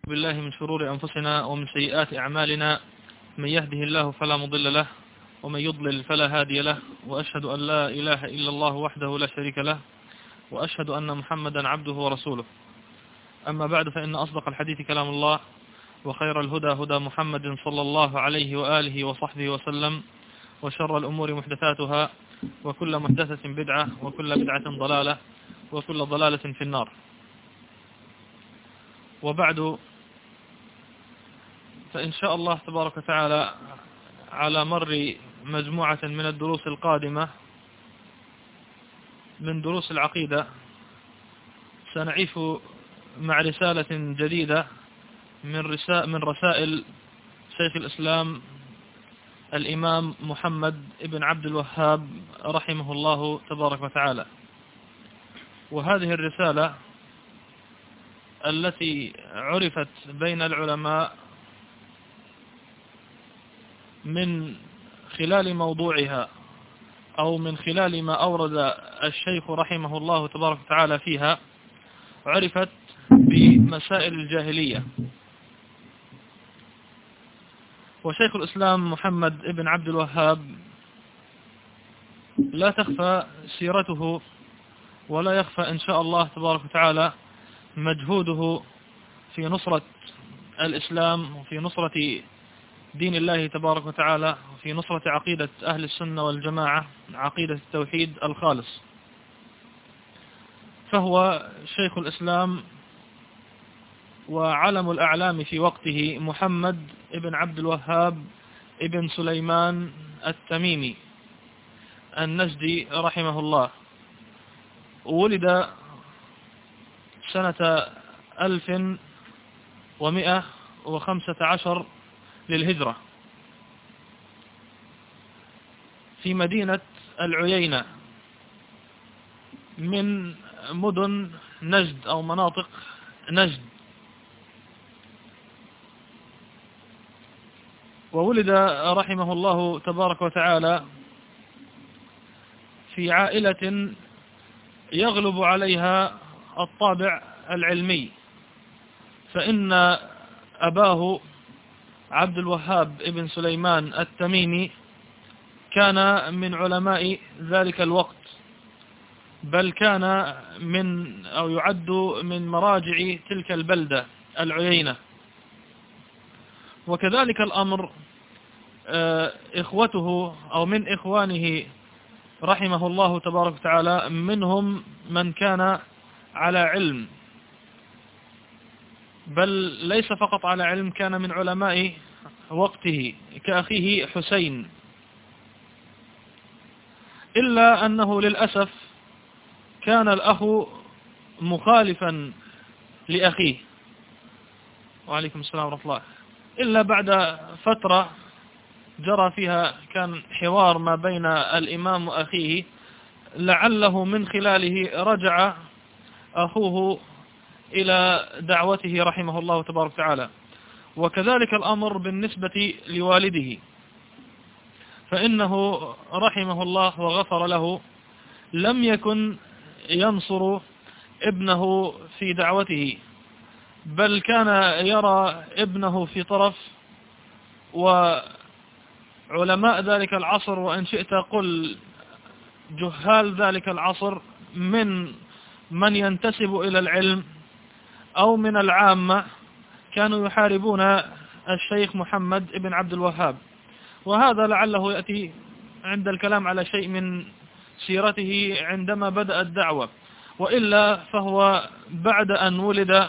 بالله من شرور أنفسنا ومن سيئات أعمالنا، من يهده الله فلا مضل له ومن يضلل فلا هادي له، وأشهد أن لا إله إلا الله وحده لا شريك له، وأشهد أن محمدا عبده ورسوله. أما بعد، فإن أصدق الحديث كلام الله، وخير الهدى هدى محمد صلى الله عليه وآله وصحبه وسلم، وشر الأمور محدثاتها، وكل محدثة بدعة، وكل بدعة ضلالة، وكل ضلالة في النار. وبعد، فإن شاء الله تبارك وتعالى على مر مجموعة من الدروس القادمة من دروس العقيدة سنعيش مع رسالة جديدة من رسائل شيخ الإسلام الإمام محمد ابن عبد الوهاب رحمه الله تبارك وتعالى. وهذه الرسالة التي عرفت بين العلماء من خلال موضوعها أو من خلال ما أورد الشيخ رحمه الله تبارك وتعالى فيها، عرفت بمسائل الجاهلية. وشيخ الإسلام محمد ابن عبد الوهاب لا تخفى سيرته، ولا يخفى إن شاء الله تبارك وتعالى مجهوده في نصرة الإسلام وفي نصرة دين الله تبارك وتعالى، وفي نصرة عقيدة أهل السنة والجماعة، عقيدة التوحيد الخالص. فهو شيخ الإسلام وعلم الأعلام في وقته محمد ابن عبد الوهاب ابن سليمان التميمي النجدي رحمه الله. ولد سنة 1115 للهجرة في مدينة العيينة من مدن نجد أو مناطق نجد. وولد رحمه الله تبارك وتعالى في عائلة يغلب عليها الطابع العلمي، فإن أباه عبد الوهاب ابن سليمان التميمي كان من علماء ذلك الوقت، بل كان من أو يعد من مراجع تلك البلدة العيينة. وكذلك الأمر إخوته أو من إخوانه رحمه الله تبارك وتعالى، منهم من كان على علم، بل ليس فقط على علم، كان من علماء وقته كأخيه حسين، إلا أنه للأسف كان الأخ مخالفا لأخيه. وعليكم السلام ورحمة الله. إلا بعد فترة جرى فيها كان حوار ما بين الإمام وأخيه، لعله من خلاله رجع أخوه إلى دعوته رحمه الله تبارك وتعالى. وكذلك الأمر بالنسبة لوالده، فإنه رحمه الله وغفر له لم يكن ينصر ابنه في دعوته، بل كان يرى ابنه في طرف. وعلماء ذلك العصر، وإن شئت قل جهال ذلك العصر، من ينتسب إلى العلم أو من العامة، كانوا يحاربون الشيخ محمد ابن عبد الوهاب. وهذا لعله يأتي عند الكلام على شيء من سيرته عندما بدأ الدعوة. وإلا فهو بعد أن ولد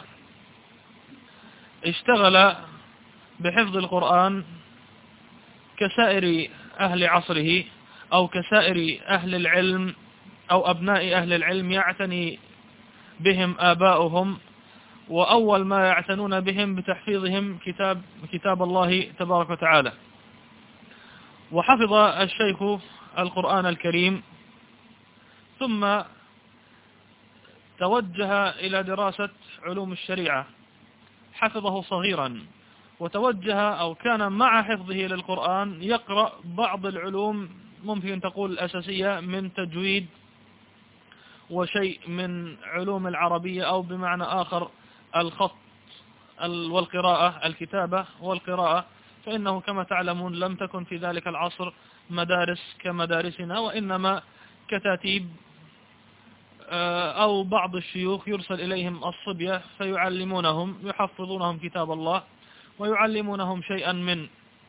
اشتغل بحفظ القرآن كسائر أهل عصره، أو كسائر أهل العلم أو أبناء أهل العلم يعتني بهم آباؤهم، وأول ما يعتنون بهم بتحفيظهم كتاب الله تبارك وتعالى. وحفظ الشيخ القرآن الكريم، ثم توجه إلى دراسة علوم الشريعة. حفظه صغيرا، وتوجه أو كان مع حفظه للقرآن يقرأ بعض العلوم ممكن تقول الأساسية من تجويد وشيء من علوم العربية، أو بمعنى آخر الخط والقراءة، الكتابة والقراءة، فإنه كما تعلمون لم تكن في ذلك العصر مدارس كمدارسنا، وإنما كتاتيب أو بعض الشيوخ يرسل إليهم الصبية فيعلمونهم، يحفظونهم كتاب الله ويعلمونهم شيئا من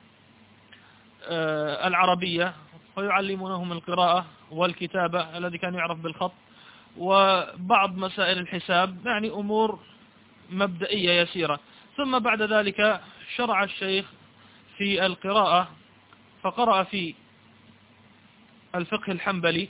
العربية، ويعلمونهم القراءة والكتابة الذي كان يعرف بالخط، وبعض مسائل الحساب، يعني أمور مبدئية يسيرة. ثم بعد ذلك شرع الشيخ في القراءة، فقرأ في الفقه الحنبلي،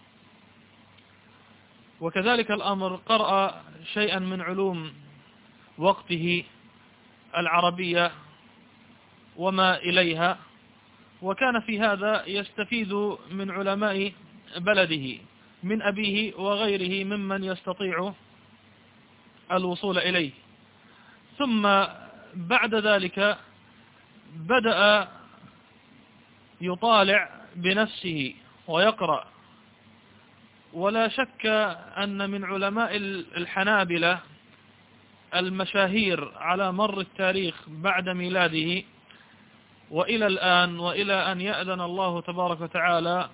وكذلك الأمر قرأ شيئا من علوم وقته العربية وما إليها، وكان في هذا يستفيد من علماء بلده من أبيه وغيره ممن يستطيع الوصول إليه. ثم بعد ذلك بدأ يطالع بنفسه ويقرأ. ولا شك أن من علماء الحنابلة المشاهير على مر التاريخ بعد ميلاده وإلى الآن، وإلى أن يأذن الله تبارك وتعالى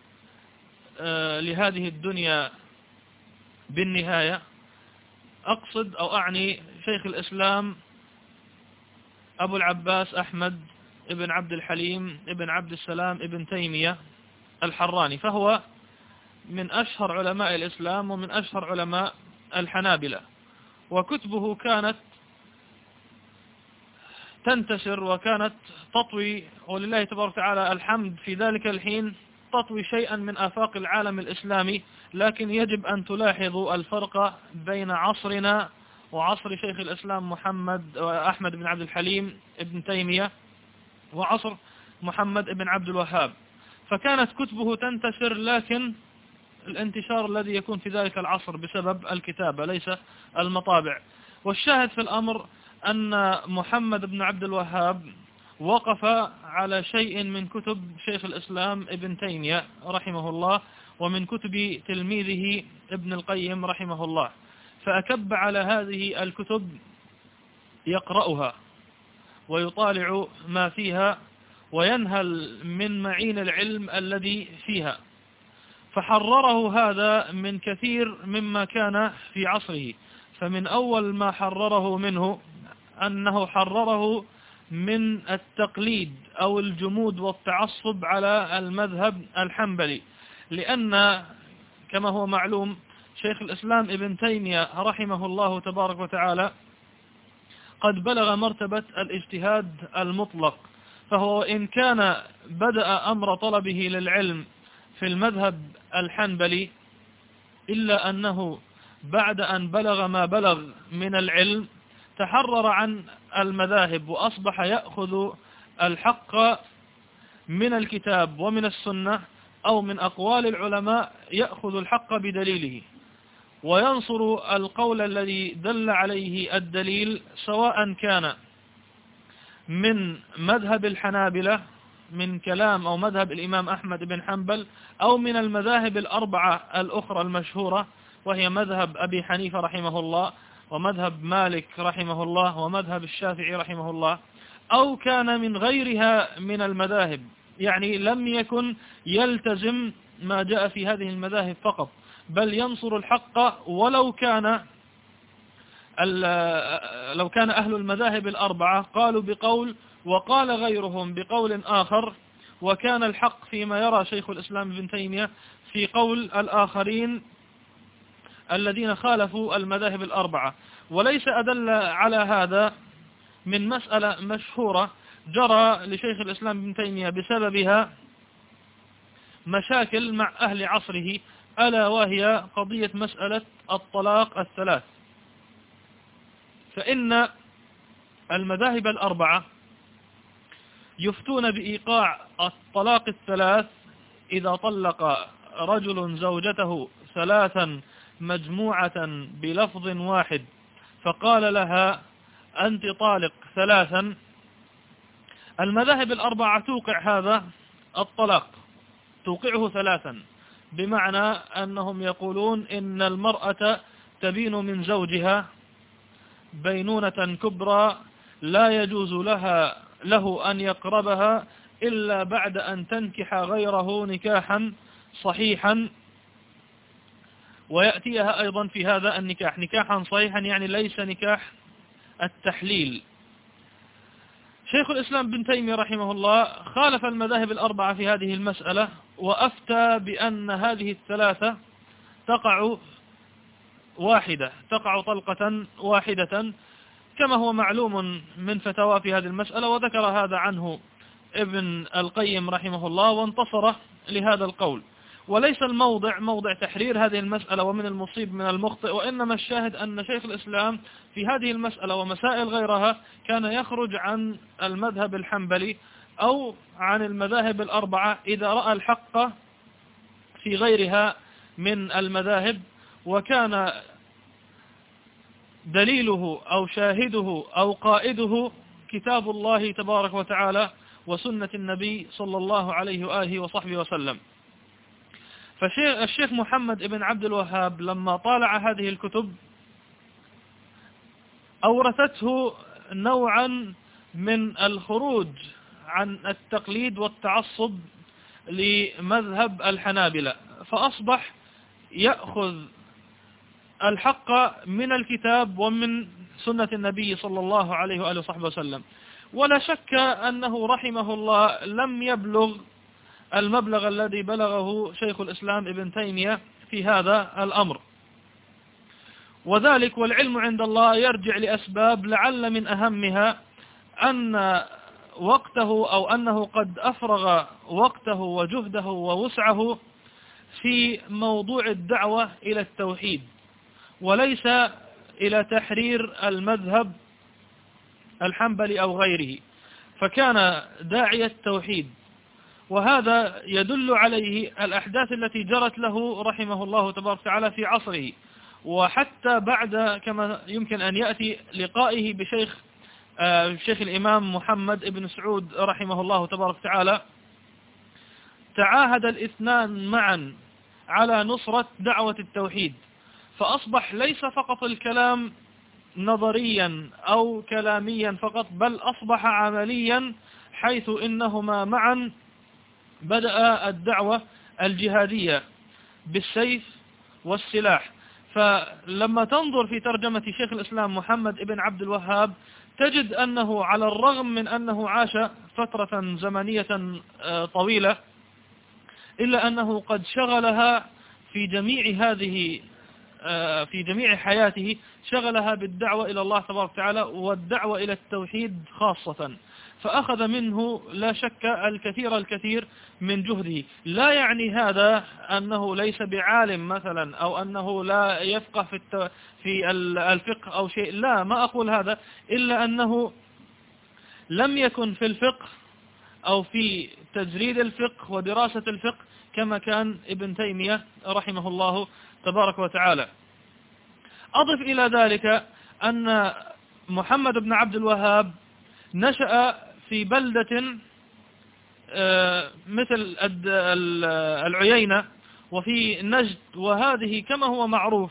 لهذه الدنيا بالنهاية، أقصد أو أعني شيخ الإسلام أبو العباس أحمد ابن عبد الحليم ابن عبد السلام ابن تيمية الحراني، فهو من أشهر علماء الإسلام ومن أشهر علماء الحنابلة، وكتبه كانت تنتشر وكانت تطوي، ولله تبارك وتعالى الحمد في ذلك الحين، تطوي شيئا من آفاق العالم الإسلامي. لكن يجب أن تلاحظوا الفرق بين عصرنا وعصر شيخ الإسلام أحمد بن عبد الحليم ابن تيمية وعصر محمد بن عبد الوهاب. فكانت كتبه تنتشر، لكن الانتشار الذي يكون في ذلك العصر بسبب الكتابة ليس المطابع. والشاهد في الأمر أن محمد بن عبد الوهاب وقف على شيء من كتب شيخ الإسلام ابن تيمية رحمه الله ومن كتب تلميذه ابن القيم رحمه الله، فأكب على هذه الكتب يقرأها ويطالع ما فيها وينهل من معين العلم الذي فيها، فحرره هذا من كثير مما كان في عصره. فمن أول ما حرره منه أنه حرره من التقليد أو الجمود والتعصب على المذهب الحنبلي، لأن كما هو معلوم شيخ الإسلام ابن تيمية رحمه الله تبارك وتعالى قد بلغ مرتبة الاجتهاد المطلق، فهو إن كان بدأ أمر طلبه للعلم في المذهب الحنبلي، إلا أنه بعد أن بلغ ما بلغ من العلم تحرر عن المذاهب وأصبح يأخذ الحق من الكتاب ومن السنة أو من أقوال العلماء، يأخذ الحق بدليله وينصر القول الذي دل عليه الدليل، سواء كان من مذهب الحنابلة من كلام أو مذهب الإمام أحمد بن حنبل، أو من المذاهب الأربعة الأخرى المشهورة، وهي مذهب أبي حنيفة رحمه الله ومذهب مالك رحمه الله ومذهب الشافعي رحمه الله، أو كان من غيرها من المذاهب، يعني لم يكن يلتزم ما جاء في هذه المذاهب فقط، بل ينصر الحق ولو كان أهل المذاهب الأربعة قالوا بقول وقال غيرهم بقول آخر، وكان الحق فيما يرى شيخ الإسلام ابن تيمية في قول الآخرين الذين خالفوا المذاهب الأربعة. وليس أدل على هذا من مسألة مشهورة جرى لشيخ الإسلام ابن تيمية بسببها مشاكل مع أهل عصره، ألا وهي قضية مسألة الطلاق الثلاث. فإن المذاهب الأربعة يفتون بإيقاع الطلاق الثلاث إذا طلق رجل زوجته ثلاثا مجموعة بلفظ واحد فقال لها أنت طالق ثلاثا. المذاهب الأربعة توقع هذا الطلاق، توقعه ثلاثا، بمعنى أنهم يقولون إن المرأة تبين من زوجها بينونة كبرى لا يجوز له أن يقربها إلا بعد أن تنكح غيره نكاحا صحيحا، ويأتيها أيضا في هذا النكاح نكاحا صحيحا، يعني ليس نكاح التحليل. شيخ الإسلام بن تيمية رحمه الله خالف المذاهب الأربعة في هذه المسألة، وأفتى بأن هذه الثلاثة تقع طلقة واحدة، كما هو معلوم من فتاوى في هذه المسألة، وذكر هذا عنه ابن القيم رحمه الله وانتصر لهذا القول. وليس الموضع موضع تحرير هذه المسألة ومن المصيب من المخطئ، وإنما الشاهد أن شيخ الإسلام في هذه المسألة ومسائل غيرها كان يخرج عن المذهب الحنبلي أو عن المذاهب الأربعة إذا رأى الحق في غيرها من المذاهب، وكان دليله أو شاهده أو قائده كتاب الله تبارك وتعالى وسنة النبي صلى الله عليه وآله وصحبه وسلم. فالشيخ محمد بن عبد الوهاب لما طالع هذه الكتب أورثته نوعا من الخروج عن التقليد والتعصب لمذهب الحنابلة، فأصبح يأخذ الحق من الكتاب ومن سنة النبي صلى الله عليه وآله وصحبه وسلم. ولا شك أنه رحمه الله لم يبلغ المبلغ الذي بلغه شيخ الإسلام ابن تيمية في هذا الأمر، وذلك والعلم عند الله يرجع لأسباب لعل من أهمها أن وقته أو أنه قد أفرغ وقته وجهده ووسعه في موضوع الدعوة إلى التوحيد، وليس إلى تحرير المذهب الحنبلي أو غيره، فكان داعية التوحيد. وهذا يدل عليه الأحداث التي جرت له رحمه الله تبارك وتعالى في عصره، وحتى بعد كما يمكن أن يأتي لقائه بشيخ الإمام محمد بن سعود رحمه الله تبارك وتعالى، تعاهد الاثنان معا على نصرة دعوة التوحيد، فأصبح ليس فقط الكلام نظريا أو كلاميا فقط، بل أصبح عمليا، حيث إنهما معا بدأ الدعوة الجهادية بالسيف والسلاح. فلما تنظر في ترجمة شيخ الإسلام محمد بن عبد الوهاب تجد أنه على الرغم من أنه عاش فترة زمنية طويلة، إلا أنه قد شغلها في جميع حياته شغلها بالدعوة إلى الله تبارك وتعالى والدعوة إلى التوحيد خاصة، فأخذ منه لا شك الكثير من جهده. لا يعني هذا أنه ليس بعالم مثلا أو أنه لا يفقه في الفقه أو شيء، لا، ما أقول هذا، إلا أنه لم يكن في الفقه أو في تجريد الفقه ودراسة الفقه كما كان ابن تيمية رحمه الله تبارك وتعالى. أضف إلى ذلك أن محمد بن عبد الوهاب نشأ في بلدة مثل العيينة وفي نجد، وهذه كما هو معروف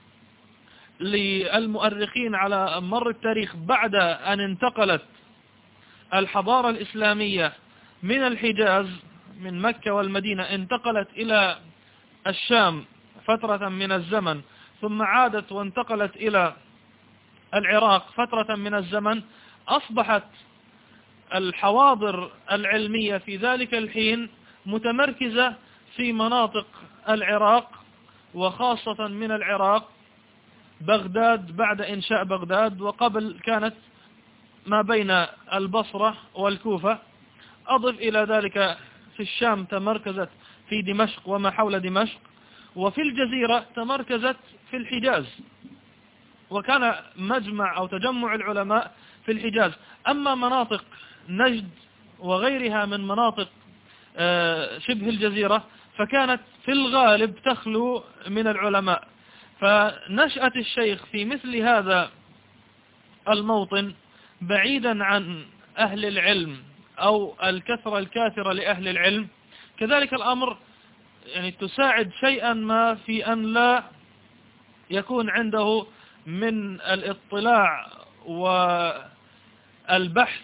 للمؤرخين على مر التاريخ بعد أن انتقلت الحضارة الإسلامية من الحجاز من مكة والمدينة، انتقلت إلى الشام فترة من الزمن، ثم عادت وانتقلت إلى العراق فترة من الزمن، أصبحت الحواضر العلمية في ذلك الحين متمركزة في مناطق العراق، وخاصة من العراق بغداد بعد إنشاء بغداد، وقبل كانت ما بين البصرة والكوفة. أضف إلى ذلك في الشام تمركزت في دمشق وما حول دمشق، وفي الجزيرة تمركزت في الحجاز، وكان مجمع أو تجمع العلماء في الحجاز. أما مناطق نجد وغيرها من مناطق شبه الجزيرة فكانت في الغالب تخلو من العلماء. فنشأة الشيخ في مثل هذا الموطن بعيدا عن أهل العلم أو الكثرة الكاثرة لأهل العلم، كذلك الأمر يعني تساعد شيئا ما في أن لا يكون عنده من الاطلاع والبحث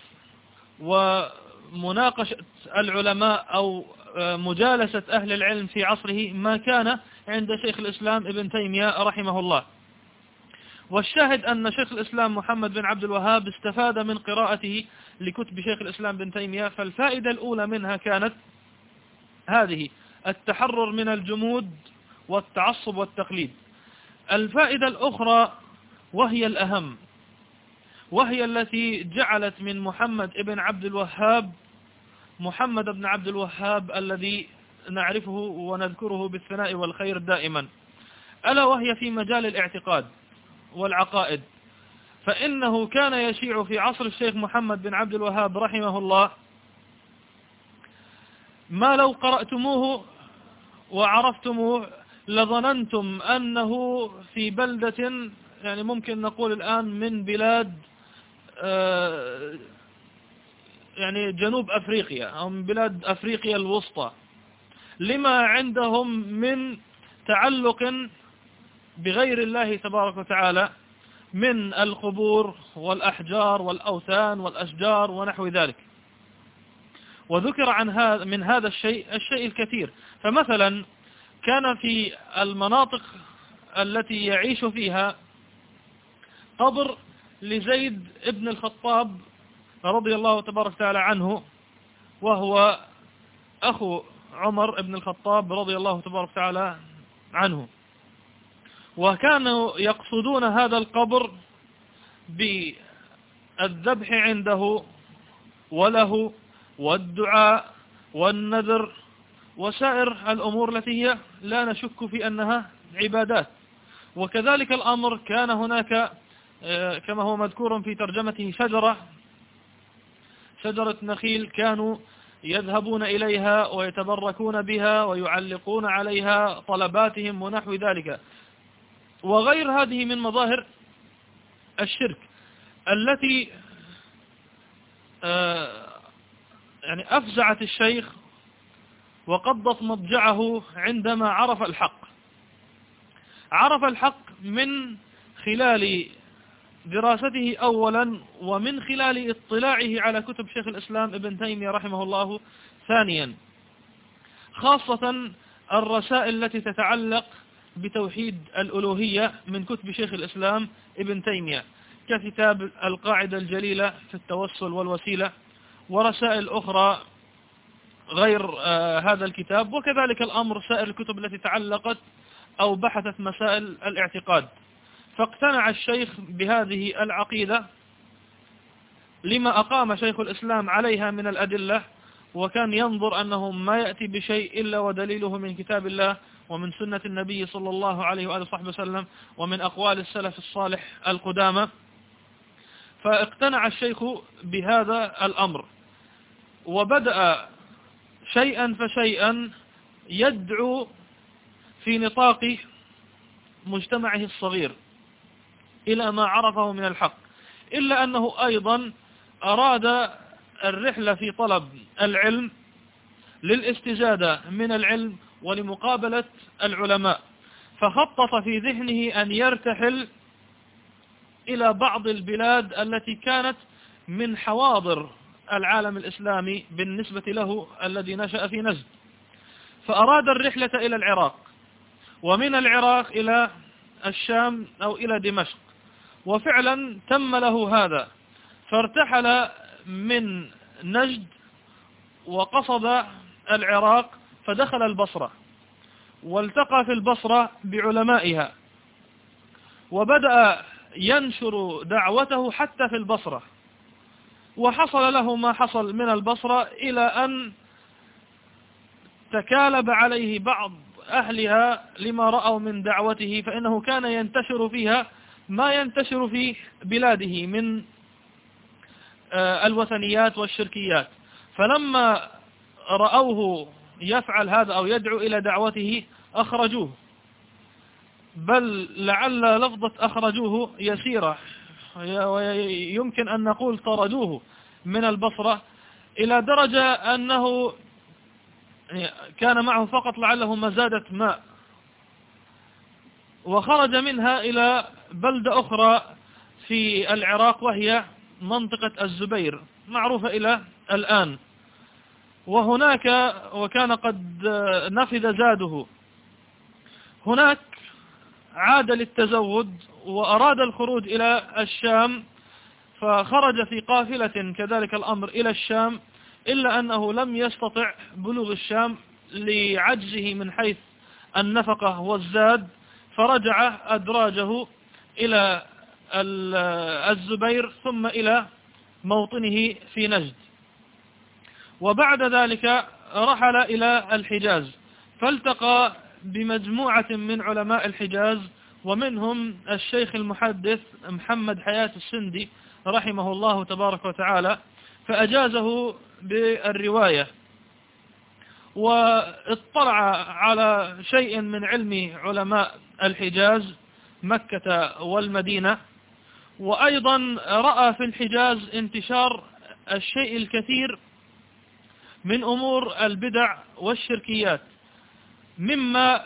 ومناقشة العلماء أو مجالسة أهل العلم في عصره ما كان عند شيخ الإسلام ابن تيمية رحمه الله. والشاهد أن شيخ الإسلام محمد بن عبد الوهاب استفاد من قراءته لكتب شيخ الإسلام بن تيمية. فالفائدة الأولى منها كانت هذه: التحرر من الجمود والتعصب والتقليد. الفائدة الأخرى وهي الأهم، وهي التي جعلت من محمد بن عبد الوهاب محمد بن عبد الوهاب الذي نعرفه ونذكره بالثناء والخير دائما، ألا وهي في مجال الاعتقاد والعقائد. فإنه كان يشيع في عصر الشيخ محمد بن عبد الوهاب رحمه الله ما لو قرأتموه وعرفتموه لظننتم أنه في بلدة، يعني ممكن نقول الآن من بلاد يعني جنوب أفريقيا أو من بلاد أفريقيا الوسطى، لما عندهم من تعلق بغير الله تبارك وتعالى من القبور والأحجار والأوثان والأشجار ونحو ذلك. وذكر عن من هذا الشيء الكثير. فمثلا كان في المناطق التي يعيش فيها قبر لزيد ابن الخطاب رضي الله تبارك وتعالى عنه، وهو أخو عمر ابن الخطاب رضي الله تبارك وتعالى عنه. وكانوا يقصدون هذا القبر بالذبح عنده وله والدعاء والنذر وسائر الأمور التي هي لا نشك في أنها عبادات. وكذلك الأمر كان هناك كما هو مذكور في ترجمته شجرة نخيل كانوا يذهبون إليها ويتبركون بها ويعلقون عليها طلباتهم ونحو ذلك، وغير هذه من مظاهر الشرك التي يعني أفزعت الشيخ وقضت مضجعه عندما عرف الحق من خلال دراسته أولا، ومن خلال اطلاعه على كتب شيخ الإسلام ابن تيمية رحمه الله ثانيا، خاصة الرسائل التي تتعلق بتوحيد الألوهية من كتب شيخ الإسلام ابن تيمية، ككتاب القاعدة الجليلة في التوسل والوسيلة، ورسائل أخرى غير هذا الكتاب. وكذلك الأمر سائر الكتب التي تعلقت أو بحثت مسائل الاعتقاد. فاقتنع الشيخ بهذه العقيدة لما أقام شيخ الإسلام عليها من الأدلة، وكان ينظر أنه ما يأتي بشيء إلا ودليله من كتاب الله ومن سنة النبي صلى الله عليه وآله وصحبه وسلم ومن أقوال السلف الصالح القدامى. فاقتنع الشيخ بهذا الأمر، وبدأ شيئا فشيئا يدعو في نطاق مجتمعه الصغير إلى ما عرفه من الحق، إلا أنه أيضا أراد الرحلة في طلب العلم للاستزادة من العلم ولمقابلة العلماء. فخطط في ذهنه أن يرتحل إلى بعض البلاد التي كانت من حواضر العالم الإسلامي بالنسبة له الذي نشأ في نجد. فأراد الرحلة إلى العراق، ومن العراق إلى الشام أو إلى دمشق، وفعلا تم له هذا. فارتحل من نجد وقصد العراق، فدخل البصرة والتقى في البصرة بعلمائها، وبدأ ينشر دعوته حتى في البصرة، وحصل له ما حصل من البصرة إلى أن تكالب عليه بعض أهلها لما رأوا من دعوته، فإنه كان ينتشر فيها ما ينتشر في بلاده من الوثنيات والشركيات. فلما رأوه يفعل هذا أو يدعو إلى دعوته أخرجوه، بل لعل لفظة أخرجوه يسيرة، ويمكن أن نقول طردوه من البصرة، إلى درجة أنه كان معه فقط لعله مزادة ماء وخرج منها إلى بلدة أخرى في العراق وهي منطقة الزبير معروفة إلى الآن. وهناك وكان قد نفذ زاده هناك، عاد للتزود وأراد الخروج إلى الشام، فخرج في قافلة كذلك الأمر إلى الشام، إلا أنه لم يستطع بلوغ الشام لعجزه من حيث النفقة والزاد، فرجع أدراجه إلى الزبير ثم إلى موطنه في نجد. وبعد ذلك رحل إلى الحجاز، فالتقى بمجموعة من علماء الحجاز، ومنهم الشيخ المحدث محمد حياة السندي رحمه الله تبارك وتعالى، فأجازه بالرواية، واطلع على شيء من علم علماء الحجاز مكة والمدينة. وأيضا رأى في الحجاز انتشار الشيء الكثير من أمور البدع والشركيات، مما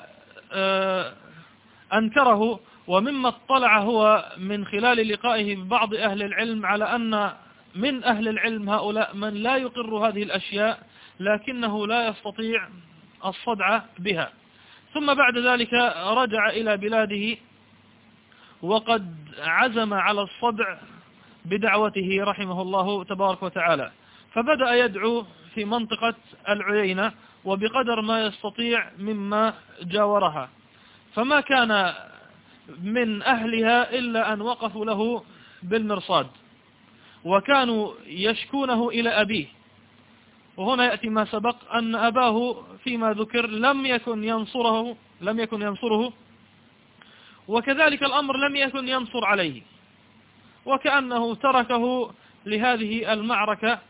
أنكره ومما اطلع هو من خلال لقائه ببعض أهل العلم على أن من أهل العلم هؤلاء من لا يقر هذه الأشياء لكنه لا يستطيع الصدع بها. ثم بعد ذلك رجع إلى بلاده وقد عزم على الصدع بدعوته رحمه الله تبارك وتعالى، فبدأ يدعو في منطقة العيينة وبقدر ما يستطيع مما جاورها، فما كان من أهلها إلا أن وقفوا له بالمرصاد، وكانوا يشكونه إلى أبيه. وهنا يأتي ما سبق أن أباه فيما ذكر لم يكن ينصره، وكذلك الأمر لم يكن ينصر عليه، وكأنه تركه لهذه المعركة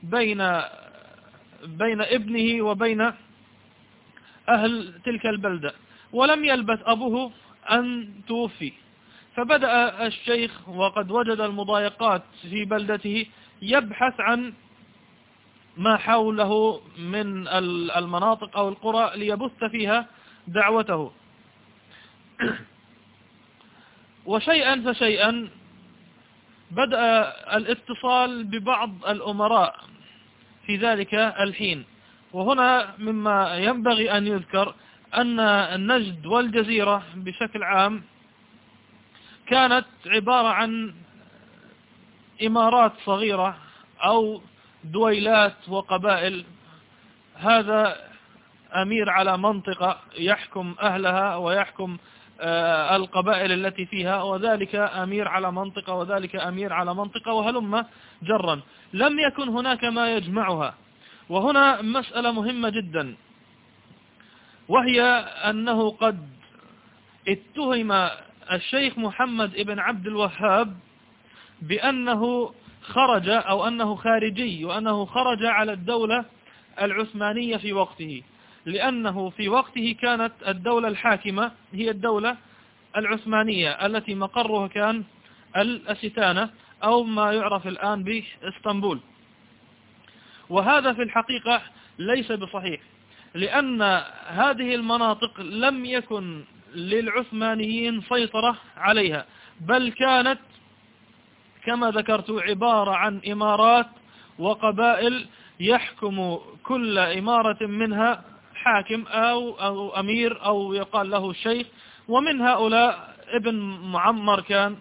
بين ابنه وبين أهل تلك البلدة. ولم يلبث أبوه أن توفي، فبدأ الشيخ وقد وجد المضايقات في بلدته يبحث عن ما حوله من المناطق أو القرى ليبث فيها دعوته. وشيئا فشيئا بدأ الاتصال ببعض الأمراء في ذلك الحين. وهنا مما ينبغي أن يذكر أن النجد والجزيرة بشكل عام كانت عبارة عن إمارات صغيرة أو دويلات وقبائل، هذا أمير على منطقة يحكم أهلها ويحكم القبائل التي فيها، وذلك أمير على منطقة وذلك أمير على منطقة، وهلم جرا. لم يكن هناك ما يجمعها. وهنا مسألة مهمة جدا، وهي أنه قد اتهم الشيخ محمد ابن عبد الوهاب بأنه خرج أو أنه خارجي، وأنه خرج على الدولة العثمانية في وقته، لأنه في وقته كانت الدولة الحاكمة هي الدولة العثمانية التي مقرها كان الأستانة أو ما يعرف الآن بإسطنبول. وهذا في الحقيقة ليس بصحيح، لأن هذه المناطق لم يكن للعثمانيين سيطرة عليها، بل كانت كما ذكرت عبارة عن إمارات وقبائل يحكم كل إمارة منها حاكم أو أمير أو يقال له شيخ. ومن هؤلاء ابن معمر كان،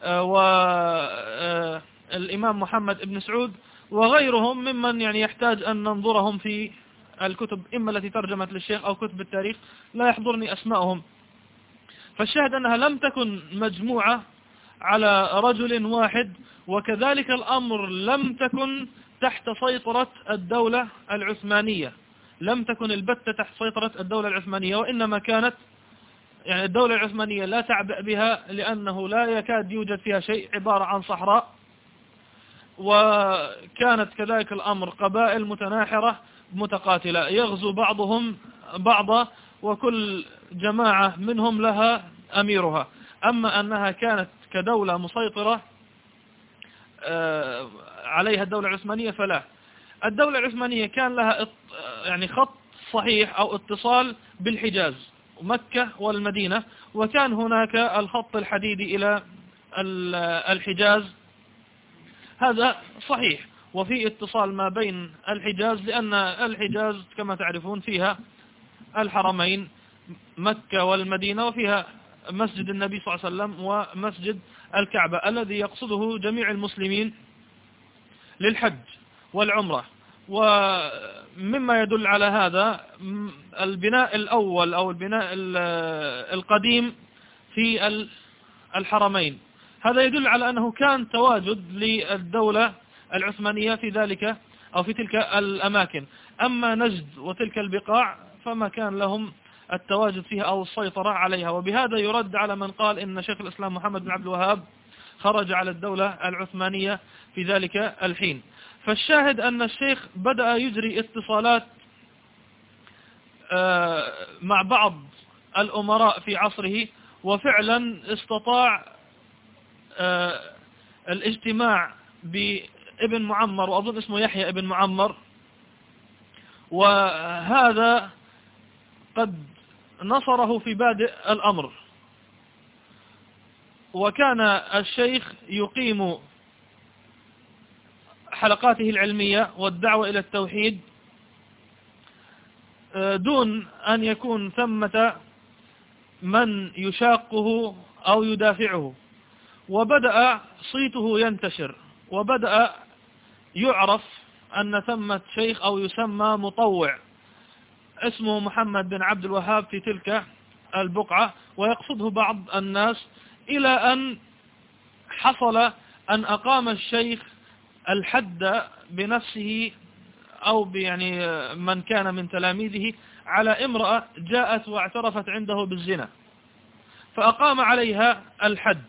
والإمام محمد ابن سعود وغيرهم ممن يعني يحتاج أن ننظرهم في الكتب إما التي ترجمت للشيخ أو كتب التاريخ، لا يحضرني أسمائهم. فالشاهد أنها لم تكن مجموعة على رجل واحد، وكذلك الأمر لم تكن تحت سيطرة الدولة العثمانية، لم تكن البتة تحت سيطرة الدولة العثمانية، وإنما كانت يعني الدولة العثمانية لا تعبأ بها لأنه لا يكاد يوجد فيها شيء، عبارة عن صحراء. وكانت كذلك الأمر قبائل متناحرة متقاتلة يغزو بعضهم بعضا، وكل جماعة منهم لها أميرها. أما أنها كانت كدولة مسيطرة عليها الدولة العثمانية فلا. الدولة العثمانية كان لها يعني خط صحيح أو اتصال بالحجاز، مكة والمدينة، وكان هناك الخط الحديدي إلى الحجاز. هذا صحيح، وفي اتصال ما بين الحجاز، لأن الحجاز كما تعرفون فيها الحرمين مكة والمدينة، وفيها مسجد النبي صلى الله عليه وسلم ومسجد الكعبة الذي يقصده جميع المسلمين للحج والعمرة. ومما يدل على هذا البناء الأول أو البناء القديم في الحرمين، هذا يدل على أنه كان تواجد للدولة العثمانية في ذلك أو في تلك الأماكن. أما نجد وتلك البقاع فما كان لهم التواجد فيها أو السيطرة عليها. وبهذا يرد على من قال إن شيخ الإسلام محمد بن عبد الوهاب خرج على الدولة العثمانية في ذلك الحين. فالشاهد أن الشيخ بدأ يجري اتصالات مع بعض الأمراء في عصره، وفعلا استطاع الاجتماع بابن معمر، وأظن اسمه يحيى ابن معمر، وهذا قد نصره في بادئ الأمر. وكان الشيخ يقيم حلقاته العلمية والدعوة إلى التوحيد دون أن يكون ثمة من يشاقه أو يدافعه. وبدأ صيته ينتشر، وبدأ يعرف أن ثمة شيخ أو يسمى مطوع اسمه محمد بن عبد الوهاب في تلك البقعة، ويقصده بعض الناس، إلى أن حصل أن أقام الشيخ الحد بنفسه أو يعني من كان من تلاميذه على امرأة جاءت واعترفت عنده بالزنا، فأقام عليها الحد.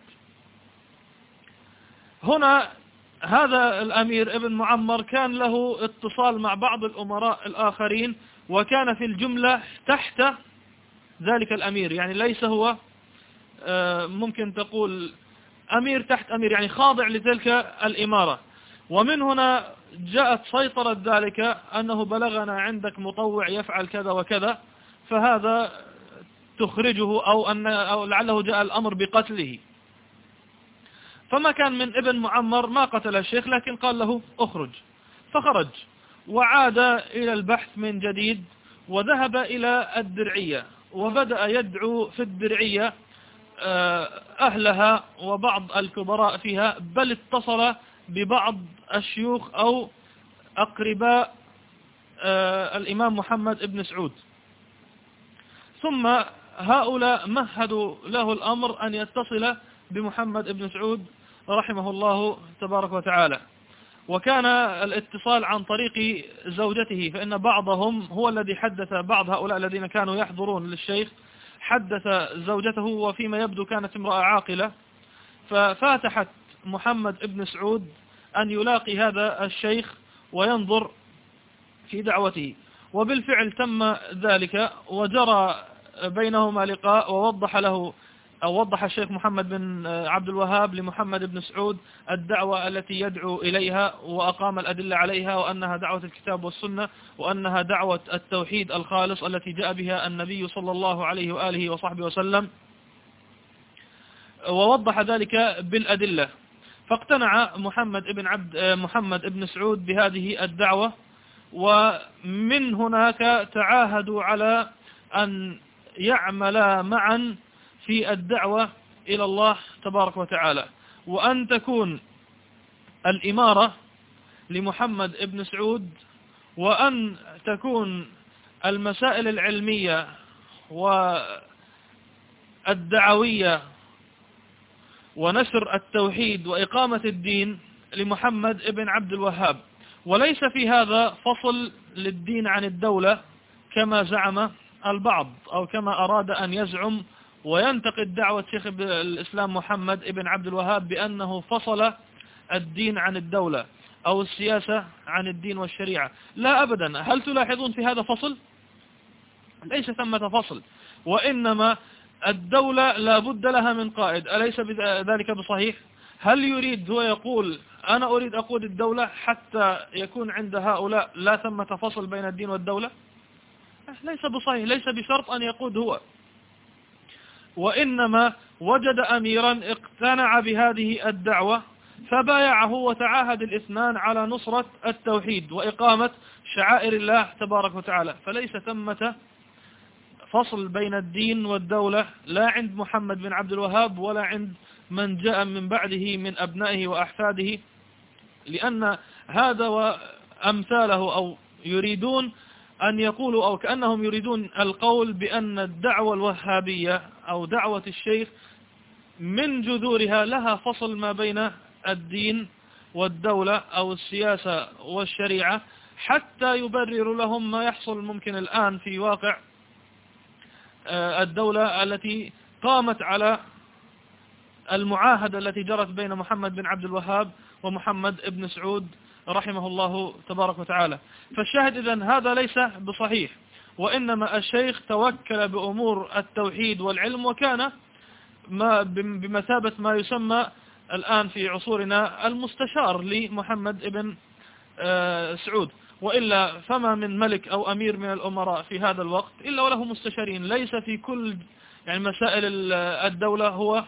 هنا هذا الأمير ابن معمر كان له اتصال مع بعض الأمراء الآخرين، وكان في الجملة تحت ذلك الأمير، يعني ليس هو ممكن تقول أمير تحت أمير، يعني خاضع لتلك الإمارة. ومن هنا جاءت سيطرة ذلك، أنه بلغنا عندك مطوع يفعل كذا وكذا، فهذا تخرجه أو لعله جاء الأمر بقتله. فما كان من ابن معمر ما قتل الشيخ، لكن قال له اخرج، فخرج وعاد إلى البحث من جديد، وذهب إلى الدرعية، وبدأ يدعو في الدرعية أهلها وبعض الكبراء فيها، بل اتصل ببعض الشيوخ أو أقرباء الإمام محمد ابن سعود. ثم هؤلاء مهدوا له الأمر أن يتصل بمحمد ابن سعود رحمه الله تبارك وتعالى. وكان الاتصال عن طريق زوجته، فإن بعضهم هو الذي حدث بعض هؤلاء الذين كانوا يحضرون للشيخ، حدث زوجته، وفيما يبدو كانت امرأة عاقلة، ففاتحت محمد ابن سعود أن يلاقي هذا الشيخ وينظر في دعوته. وبالفعل تم ذلك، وجرى بينهما لقاء، ووضح الشيخ محمد بن عبد الوهاب لمحمد بن سعود الدعوة التي يدعو إليها، وأقام الأدلة عليها، وأنها دعوة الكتاب والسنة، وأنها دعوة التوحيد الخالص التي جاء بها النبي صلى الله عليه وآله وصحبه وسلم، ووضح ذلك بالأدلة. فاقتنع محمد بن سعود بهذه الدعوة، ومن هناك تعاهدوا على أن يعملا معا في الدعوة إلى الله تبارك وتعالى، وأن تكون الإمارة لمحمد بن سعود، وأن تكون المسائل العلمية والدعوية ونشر التوحيد وإقامة الدين لمحمد بن عبد الوهاب. وليس في هذا فصل للدين عن الدولة كما زعم البعض، أو كما أراد أن يزعم وينتقد دعوة شيخ الإسلام محمد بن عبد الوهاب بأنه فصل الدين عن الدولة أو السياسة عن الدين والشريعة. لا أبدا. هل تلاحظون في هذا فصل؟ ليس ثمة فصل، وإنما الدولة لا بد لها من قائد. أليس ذلك بصحيح؟ هل يريد هو يقول أنا أريد أقود الدولة حتى يكون عند هؤلاء لا ثمة فصل بين الدين والدولة؟ ليس بصحيح، ليس بشرط أن يقود هو. وإنما وجد أميرا اقتنع بهذه الدعوة فبايعه وتعاهد الاثنان على نصرة التوحيد وإقامة شعائر الله تبارك وتعالى. فليس ثمة فصل بين الدين والدولة لا عند محمد بن عبد الوهاب ولا عند من جاء من بعده من أبنائه وأحفاده، لأن هذا وأمثاله أو يريدون أن يقولوا أو كأنهم يريدون القول بأن الدعوة الوهابية أو دعوة الشيخ من جذورها لها فصل ما بين الدين والدولة أو السياسة والشريعة، حتى يبرر لهم ما يحصل ممكن الآن في واقع الدولة التي قامت على المعاهدة التي جرت بين محمد بن عبد الوهاب ومحمد بن سعود رحمه الله تبارك وتعالى. فالشاهد إذن هذا ليس بصحيح، وإنما الشيخ توكل بأمور التوحيد والعلم وكان بمثابة ما يسمى الآن في عصورنا المستشار لمحمد بن سعود، وإلا فما من ملك أو أمير من الأمراء في هذا الوقت إلا وله مستشارين، ليس في كل يعني مسائل الدولة هو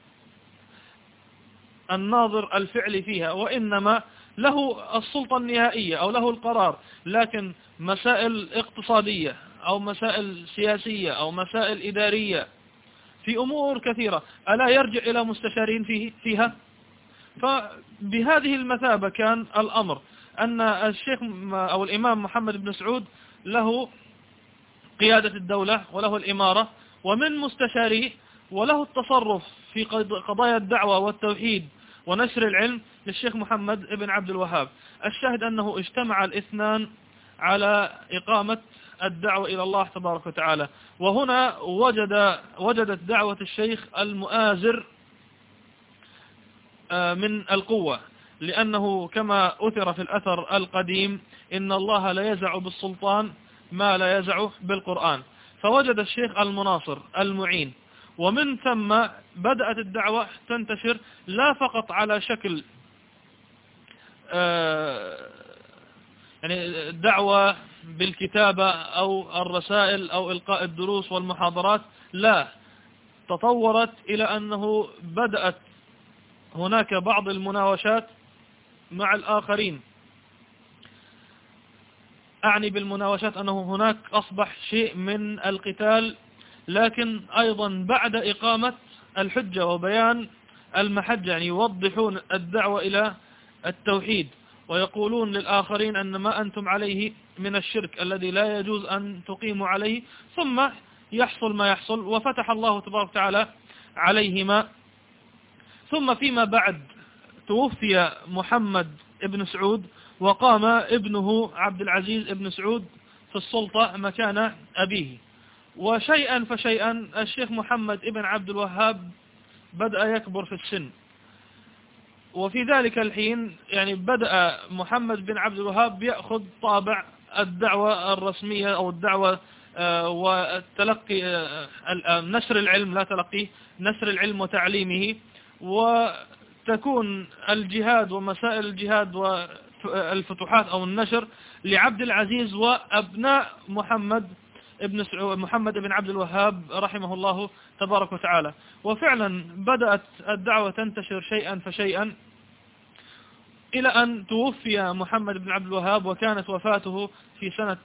الناظر الفعلي فيها، وإنما له السلطة النهائية أو له القرار، لكن مسائل اقتصادية أو مسائل سياسية أو مسائل إدارية في أمور كثيرة ألا يرجع إلى مستشارين فيها؟ فبهذه المثابة كان الأمر أن الشيخ أو الإمام محمد بن سعود له قيادة الدولة وله الإمارة ومن مستشاريه، وله التصرف في قضايا الدعوة والتوحيد ونشر العلم للشيخ محمد بن عبد الوهاب. الشاهد أنه اجتمع الاثنان على إقامة الدعوة إلى الله تبارك وتعالى. وهنا وجدت دعوة الشيخ المؤازر من القوة، لأنه كما أثر في الأثر القديم إن الله لا يزع بالسلطان ما لا يزع بالقرآن، فوجد الشيخ المناصر المعين، ومن ثم بدأت الدعوة تنتشر لا فقط على شكل يعني دعوة بالكتابة أو الرسائل أو إلقاء الدروس والمحاضرات، لا، تطورت إلى أنه بدأت هناك بعض المناوشات مع الآخرين. أعني بالمناوشات أنه هناك أصبح شيء من القتال، لكن أيضا بعد إقامة الحجة وبيان المحجة، يعني يوضحون الدعوة إلى التوحيد ويقولون للآخرين أن ما أنتم عليه من الشرك الذي لا يجوز أن تقيموا عليه، ثم يحصل ما يحصل وفتح الله تبارك وتعالى عليهما. ثم فيما بعد توفي محمد ابن سعود وقام ابنه عبد العزيز ابن سعود في السلطة مكان أبيه، وشيئا فشيئا الشيخ محمد ابن عبد الوهاب بدأ يكبر في السن، وفي ذلك الحين يعني بدأ محمد بن عبد الوهاب يأخذ طابع الدعوة الرسمية أو الدعوة والتلقي نشر العلم، لا تلقيه، نشر العلم وتعليمه، وتكون الجهاد ومسائل الجهاد والفتوحات أو النشر لعبد العزيز وأبناء محمد بن عبد الوهاب رحمه الله تبارك وتعالى. وفعلا بدأت الدعوة تنتشر شيئا فشيئا إلى أن توفي محمد بن عبد الوهاب، وكانت وفاته في سنة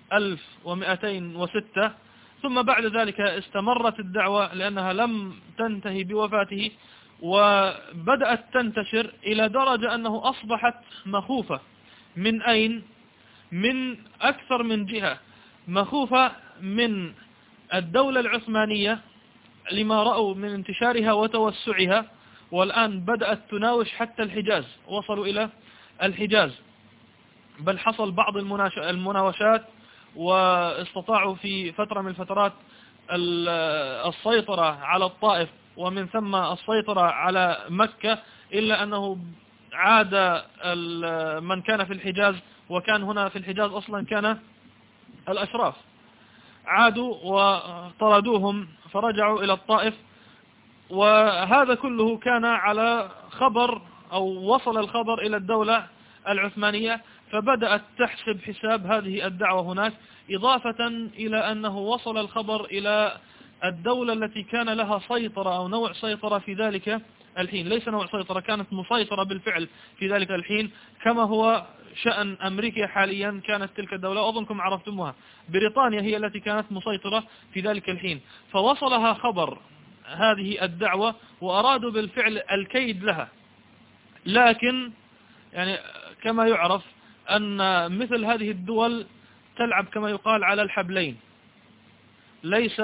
1206. ثم بعد ذلك استمرت الدعوة لأنها لم تنتهي بوفاته، وبدأت تنتشر إلى درجة أنه أصبحت مخوفة. من أين؟ من أكثر من جهة. مخوفة من الدولة العثمانية لما رأوا من انتشارها وتوسعها، والآن بدأت تناوش حتى الحجاز، وصلوا إلى الحجاز، بل حصل بعض المناوشات، واستطاعوا في فترة من الفترات السيطرة على الطائف ومن ثم السيطرة على مكة، إلا أنه عاد من كان في الحجاز، وكان هنا في الحجاز أصلا كان الأشراف، عادوا وطردوهم فرجعوا إلى الطائف. وهذا كله كان على خبر أو وصل الخبر إلى الدولة العثمانية، فبدأت تحسب حساب هذه الدعوة هناك، إضافة إلى أنه وصل الخبر إلى الدولة التي كان لها سيطرة أو نوع سيطرة في ذلك الحين، ليس نوع سيطرة، كانت مسيطرة بالفعل في ذلك الحين، كما هو شأن أمريكا حاليا. كانت تلك الدولة أظنكم عرفتموها، بريطانيا هي التي كانت مسيطرة في ذلك الحين، فوصلها خبر هذه الدعوة وأرادوا بالفعل الكيد لها. لكن يعني كما يعرف أن مثل هذه الدول تلعب كما يقال على الحبلين، ليس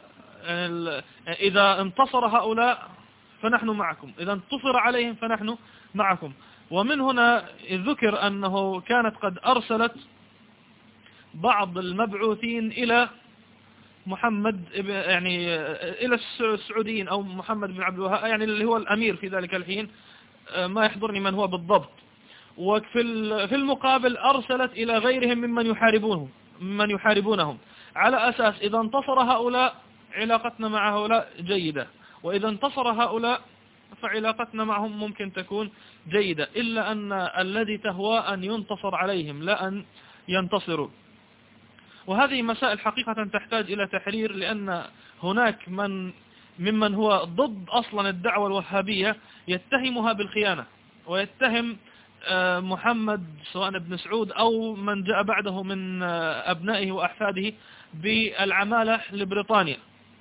إذا انتصر هؤلاء فنحن معكم، إذا انتصر عليهم فنحن معكم. ومن هنا ذكر أنه كانت قد أرسلت بعض المبعوثين إلى محمد، يعني إلى السعوديين أو محمد بن عبد الوهاب، يعني اللي هو الأمير في ذلك الحين، ما يحضرني من هو بالضبط. وفي المقابل أرسلت إلى غيرهم ممن يحاربونهم على أساس إذا انتصر هؤلاء علاقتنا مع هؤلاء جيدة، وإذا انتصر هؤلاء فعلاقتنا معهم ممكن تكون جيدة، إلا أن الذي تهوى أن ينتصر عليهم لا أن ينتصروا. وهذه مسائل حقيقة تحتاج إلى تحرير، لأن هناك ممن هو ضد أصلا الدعوة الوهابية يتهمها بالخيانة، ويتهم محمد سواء ابن سعود أو من جاء بعده من أبنائه وأحفاده بالعمالة لبريطانيا،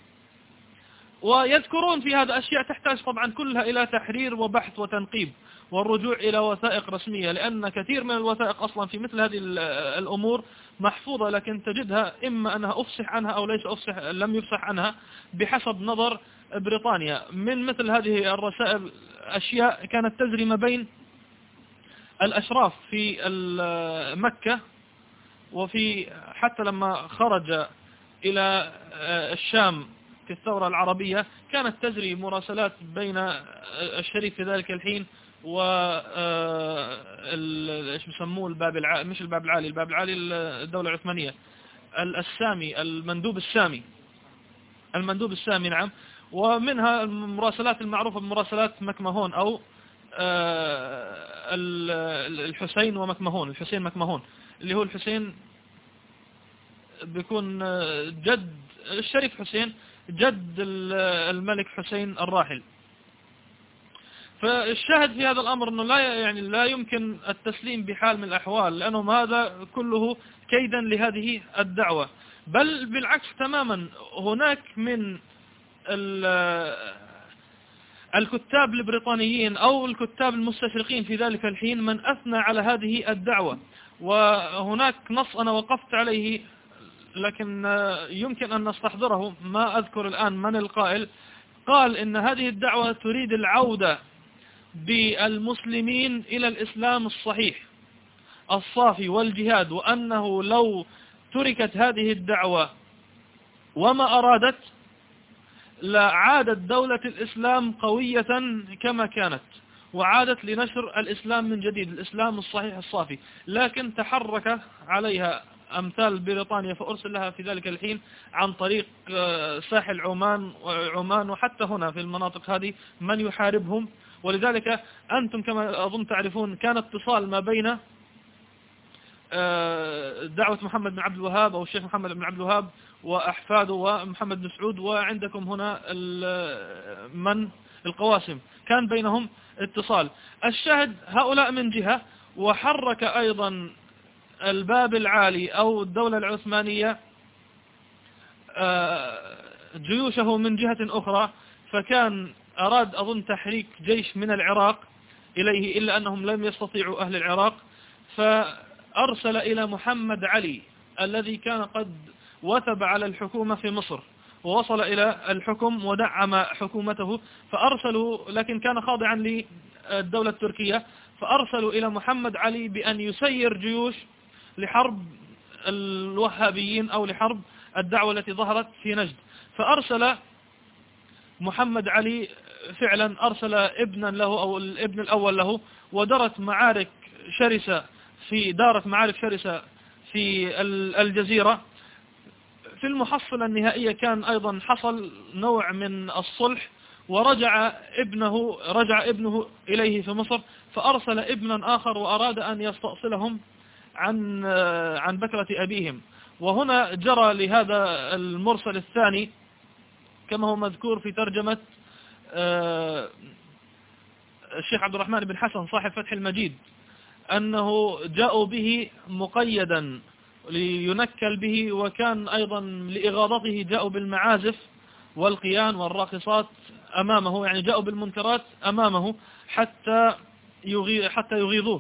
ويذكرون في هذا أشياء تحتاج طبعا كلها إلى تحرير وبحث وتنقيب والرجوع إلى وثائق رسمية، لأن كثير من الوثائق أصلا في مثل هذه الأمور محفوظة، لكن تجدها إما أنها أفصح عنها أو لم يفصح عنها بحسب نظر بريطانيا. من مثل هذه الرسائل أشياء كانت تجري ما بين الأشراف في مكة، وفي حتى لما خرج إلى الشام في الثورة العربية كانت تجري مراسلات بين الشريف في ذلك الحين و ايش بيسموه الباب العالي، مش الباب العالي الدولة العثمانية، السامي، المندوب السامي نعم. ومنها المراسلات المعروفة بمراسلات مكمهون أو الحسين مكمهون، اللي هو الحسين بيكون جد الشريف حسين، جد الملك حسين الراحل. فالشاهد في هذا الأمر أنه لا يمكن التسليم بحال من الأحوال، لأنه هذا كله كيدا لهذه الدعوة، بل بالعكس تماما. هناك من الكتاب البريطانيين أو الكتاب المستشرقين في ذلك الحين من أثنى على هذه الدعوة، وهناك نص أنا وقفت عليه لكن يمكن أن نستحضره، ما أذكر الآن من القائل، قال إن هذه الدعوة تريد العودة بالمسلمين إلى الإسلام الصحيح الصافي والجهاد، وأنه لو تركت هذه الدعوة وما أرادت لعادت دولة الإسلام قوية كما كانت، وعادت لنشر الإسلام من جديد، الإسلام الصحيح الصافي. لكن تحرك عليها أمثال بريطانيا فأرسل لها في ذلك الحين عن طريق ساحل عمان وحتى هنا في المناطق هذه من يحاربهم. ولذلك أنتم كما أظن تعرفون كان اتصال ما بين دعوة محمد بن عبد الوهاب أو الشيخ محمد بن عبد الوهاب وأحفاده ومحمد بن سعود، وعندكم هنا من القواسم كان بينهم اتصال. الشاهد هؤلاء من جهة، وحرك أيضا الباب العالي أو الدولة العثمانية جيوشه من جهة أخرى، فكان أراد أظن تحريك جيش من العراق إليه، إلا أنهم لم يستطيعوا أهل العراق، فأرسل إلى محمد علي الذي كان قد وثب على الحكومة في مصر ووصل إلى الحكم ودعم حكومته، فأرسلوا، لكن كان خاضعا للدولة التركية، فأرسلوا إلى محمد علي بأن يسير جيوش لحرب الوهابيين أو لحرب الدعوة التي ظهرت في نجد. فأرسل محمد علي فعلا أرسل ابنا له أو الابن الأول له، ودارت معارك شرسة في الجزيرة. في المحصلة النهائية كان أيضا حصل نوع من الصلح، ورجع ابنه إليه في مصر، فأرسل ابنا آخر وأراد أن يستأصلهم عن بكرة أبيهم. وهنا جرى لهذا المرسل الثاني كما هو مذكور في ترجمة الشيخ عبد الرحمن بن حسن صاحب فتح المجيد، أنه جاءوا به مقيدا لينكل به، وكان أيضا لإغاظته جاءوا بالمعازف والقيان والراقصات أمامه، يعني جاءوا بالمنكرات أمامه حتى يغيظوه،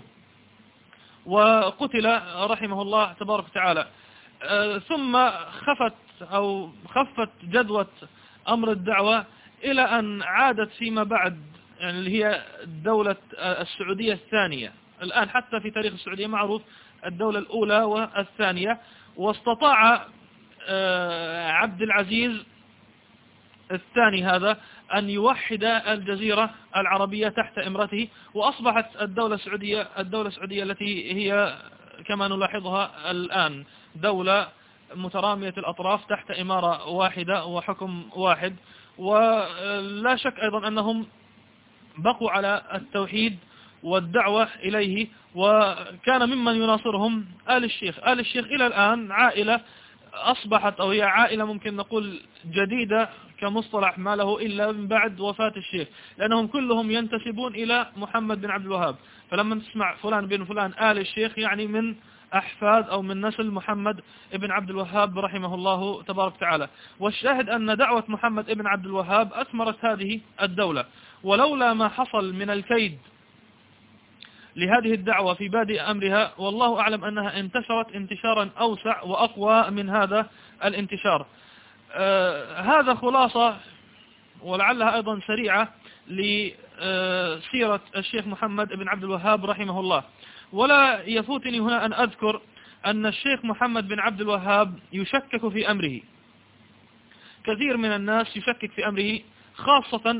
وقتل رحمه الله تبارك وتعالى. ثم خفت جدوى أمر الدعوة إلى أن عادت فيما بعد، يعني اللي هي الدولة السعودية الثانية. الآن حتى في تاريخ السعودية معروف الدولة الأولى والثانية. واستطاع عبد العزيز الثاني هذا أن يوحد الجزيرة العربية تحت إمرته، وأصبحت الدولة السعودية التي هي كما نلاحظها الآن دولة مترامية الأطراف تحت إمارة واحدة وحكم واحد. ولا شك أيضا أنهم بقوا على التوحيد والدعوة إليه، وكان ممن يناصرهم آل الشيخ إلى الآن عائلة أصبحت، أو هي عائلة ممكن نقول جديدة كمصطلح، ما له إلا من بعد وفاة الشيخ، لأنهم كلهم ينتسبون إلى محمد بن عبد الوهاب. فلما تسمع فلان بن فلان آل الشيخ يعني من أحفاد أو من نسل محمد بن عبد الوهاب رحمه الله تبارك وتعالى. والشاهد أن دعوة محمد بن عبد الوهاب أثمرت هذه الدولة، ولولا ما حصل من الكيد لهذه الدعوة في بادئ أمرها، والله أعلم أنها انتشرت انتشارا أوسع وأقوى من هذا الانتشار. هذا خلاصة ولعلها أيضا سريعة لسيرة الشيخ محمد بن عبد الوهاب رحمه الله. ولا يفوتني هنا أن أذكر أن الشيخ محمد بن عبد الوهاب يشكك في أمره، كثير من الناس يشكك في أمره، خاصة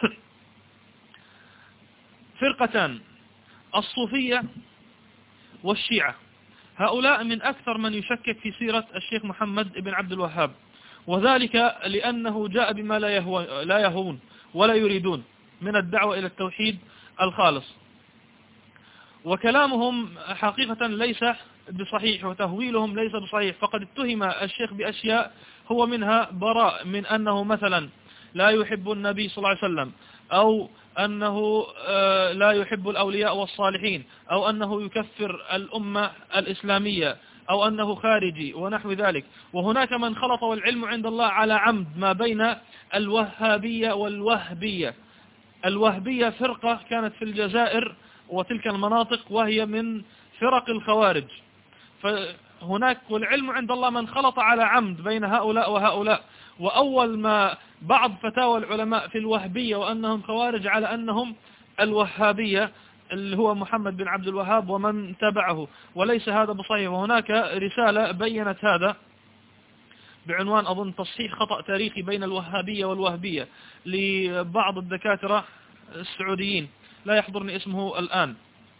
فرقتان، الصوفية والشيعة. هؤلاء من أكثر من يشكك في سيرة الشيخ محمد بن عبد الوهاب، وذلك لأنه جاء بما لا يهون ولا يريدون من الدعوة إلى التوحيد الخالص. وكلامهم حقيقة ليس بصحيح، وتهويلهم ليس بصحيح. فقد اتهم الشيخ بأشياء هو منها براء، من أنه مثلا لا يحب النبي صلى الله عليه وسلم، أو أنه لا يحب الأولياء والصالحين، أو أنه يكفر الأمة الإسلامية، أو أنه خارجي ونحو ذلك. وهناك من خلط والعلم عند الله على عمد ما بين الوهابية والوهبية. الوهبية فرقة كانت في الجزائر وتلك المناطق، وهي من فرق الخوارج. فهناك والعلم عند الله من خلط على عمد بين هؤلاء وهؤلاء. وأول ما بعض فتاوى العلماء في الوهبية وأنهم خوارج على أنهم الوهابية، اللي هو محمد بن عبد الوهاب ومن تبعه، وليس هذا بصحيح. وهناك رسالة بيّنت هذا بعنوان أظن تصحيح خطأ تاريخي بين الوهابية والوهبية لبعض الدكاترة السعوديين، لا يحضرني اسمه الآن.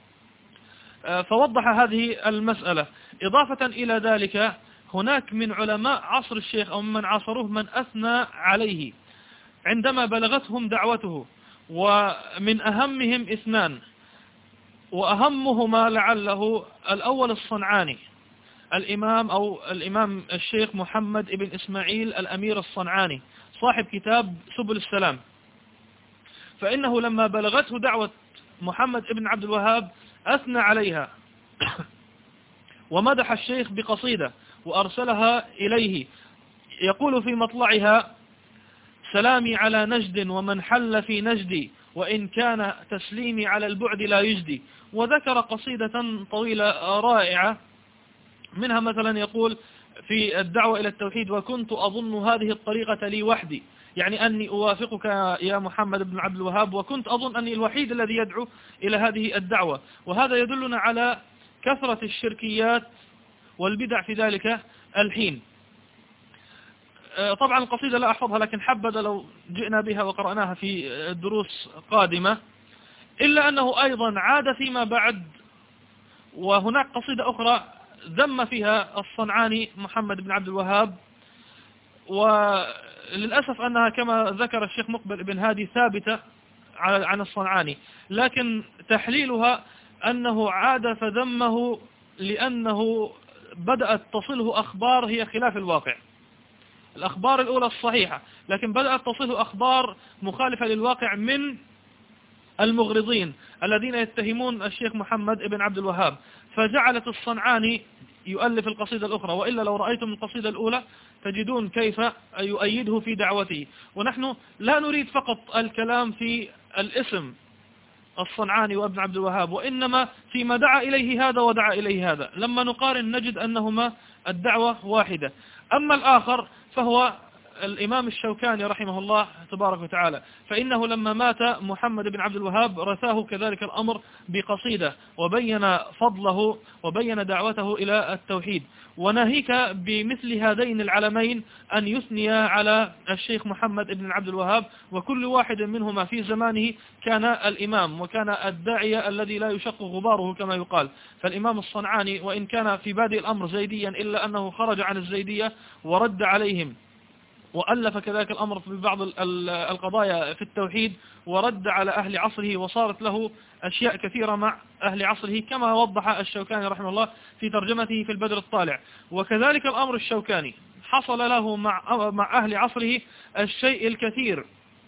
فوضح هذه المسألة. إضافة إلى ذلك هناك من علماء عصر الشيخ أو من عاصروه من أثنى عليه عندما بلغتهم دعوته، ومن أهمهم اثنان، وأهمهما لعله الأول الصنعاني، الإمام الشيخ محمد بن إسماعيل الأمير الصنعاني صاحب كتاب سبل السلام. فإنه لما بلغته دعوة محمد بن عبد الوهاب أثنى عليها ومدح الشيخ بقصيدة وأرسلها إليه، يقول في مطلعها: سلامي على نجد ومن حل في نجدي، وإن كان تسليمي على البعد لا يجدي. وذكر قصيدة طويلة رائعة، منها مثلا يقول في الدعوة إلى التوحيد: وكنت أظن هذه الطريقة لي وحدي، يعني أني أوافقك يا محمد بن عبد الوهاب، وكنت أظن أني الوحيد الذي يدعو إلى هذه الدعوة. وهذا يدلنا على كثرة الشركيات والبدع في ذلك الحين. طبعا القصيدة لا أحفظها، لكن حبذا لو جئنا بها وقرأناها في دروس قادمة. إلا أنه أيضا عاد فيما بعد، وهناك قصيدة أخرى ذم فيها الصنعاني محمد بن عبد الوهاب، وللأسف أنها كما ذكر الشيخ مقبل بن هادي ثابتة عن الصنعاني، لكن تحليلها أنه عاد فذمه لأنه بدأت تصله أخبار هي خلاف الواقع. الأخبار الأولى الصحيحة، لكن بدأت تصله أخبار مخالفة للواقع من المغرضين الذين يتهمون الشيخ محمد بن عبد الوهاب، فجعلت الصنعاني يؤلف القصيدة الأخرى. وإلا لو رأيتم القصيدة الأولى تجدون كيف يؤيده في دعوته. ونحن لا نريد فقط الكلام في الاسم الصنعاني وابن عبد الوهاب، وإنما فيما دعا إليه هذا ودعا إليه هذا. لما نقارن نجد أنهما الدعوة واحدة. أما الآخر فهو الإمام الشوكاني رحمه الله تبارك وتعالى، فإنه لما مات محمد بن عبد الوهاب رثاه كذلك الأمر بقصيدة وبين فضله وبين دعوته إلى التوحيد. وناهيك بمثل هذين العلمين أن يثني على الشيخ محمد بن عبد الوهاب، وكل واحد منهما في زمانه كان الإمام وكان الداعية الذي لا يشق غباره كما يقال. فالإمام الصنعاني وإن كان في بادئ الأمر زيديا إلا أنه خرج عن الزيدية ورد عليهم، وألف كذلك الأمر في بعض القضايا في التوحيد ورد على أهل عصره، وصارت له أشياء كثيرة مع أهل عصره كما وضح الشوكاني رحمه الله في ترجمته في البدر الطالع. وكذلك الأمر الشوكاني حصل له مع أهل عصره الشيء الكثير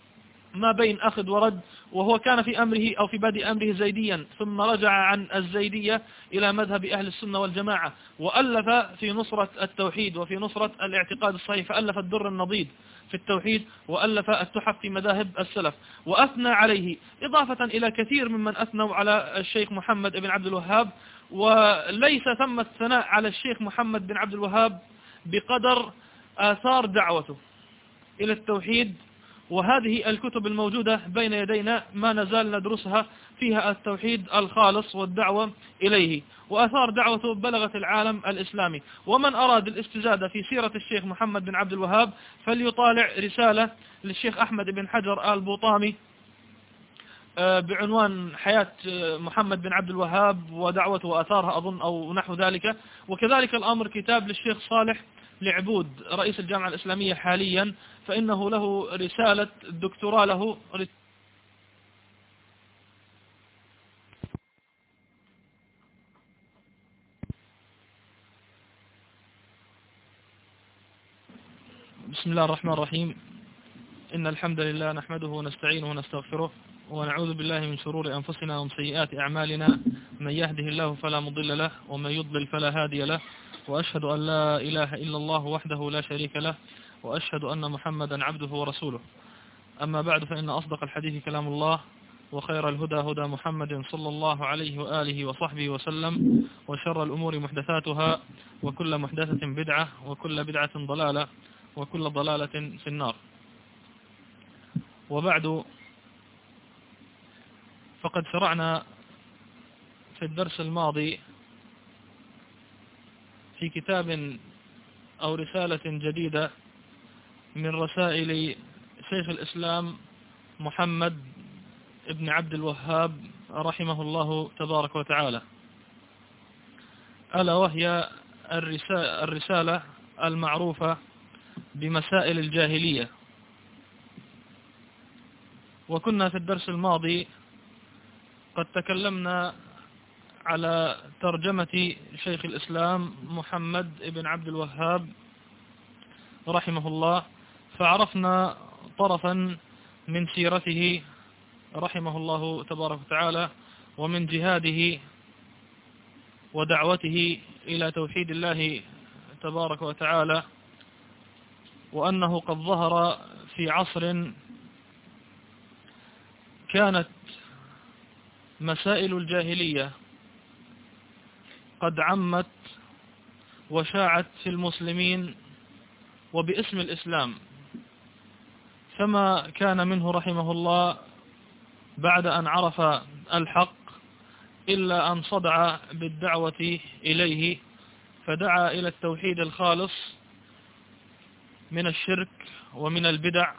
ما بين أخذ ورد، وهو كان في أمره أو في بادئ أمره زيديا ثم رجع عن الزيدية إلى مذهب أهل السنة والجماعة، وألف في نصرة التوحيد وفي نصرة الاعتقاد الصحيح، فألف الدر النضيد في التوحيد وألف التحف في مذاهب السلف وأثنى عليه، إضافة إلى كثير ممن أثنوا على الشيخ محمد بن عبد الوهاب. وليس ثم الثناء على الشيخ محمد بن عبد الوهاب بقدر آثار دعوته إلى التوحيد. وهذه الكتب الموجودة بين يدينا ما نزال ندرسها، فيها التوحيد الخالص والدعوة إليه، وأثار دعوته بلغت العالم الإسلامي. ومن أراد الاستزادة في سيرة الشيخ محمد بن عبد الوهاب فليطالع رسالة للشيخ أحمد بن حجر البوطامي بعنوان حياة محمد بن عبد الوهاب ودعوته وأثارها أظن أو نحو ذلك. وكذلك الأمر كتاب للشيخ صالح لعبود رئيس الجامعة الإسلامية حاليا، فإنه له رسالة دكتوراه له بسم الله الرحمن الرحيم. إن الحمد لله نحمده ونستعينه ونستغفره ونعوذ بالله من شرور أنفسنا ومن سيئات أعمالنا، من يهده الله فلا مضل له ومن يضلل فلا هادي له، وأشهد أن لا إله إلا الله وحده لا شريك له، وأشهد أن محمدا عبده ورسوله. أما بعد، فإن أصدق الحديث كلام الله، وخير الهدى هدى محمد صلى الله عليه وآله وصحبه وسلم، وشر الأمور محدثاتها، وكل محدثة بدعة، وكل بدعة ضلالة، وكل ضلالة في النار. وبعد، فقد شرعنا في الدرس الماضي في كتاب أو رسالة جديدة من رسائل شيخ الإسلام محمد ابن عبد الوهاب رحمه الله تبارك وتعالى، ألا وهي الرسالة المعروفة بمسائل الجاهلية. وكنا في الدرس الماضي قد تكلمنا على ترجمة شيخ الإسلام محمد ابن عبد الوهاب رحمه الله، فعرفنا طرفا من سيرته رحمه الله تبارك وتعالى ومن جهاده ودعوته إلى توحيد الله تبارك وتعالى، وأنه قد ظهر في عصر كانت مسائل الجاهلية قد عمت وشاعت في المسلمين وباسم الإسلام، فما كان منه رحمه الله بعد أن عرف الحق إلا أن صدع بالدعوة إليه، فدعا إلى التوحيد الخالص من الشرك ومن البدع،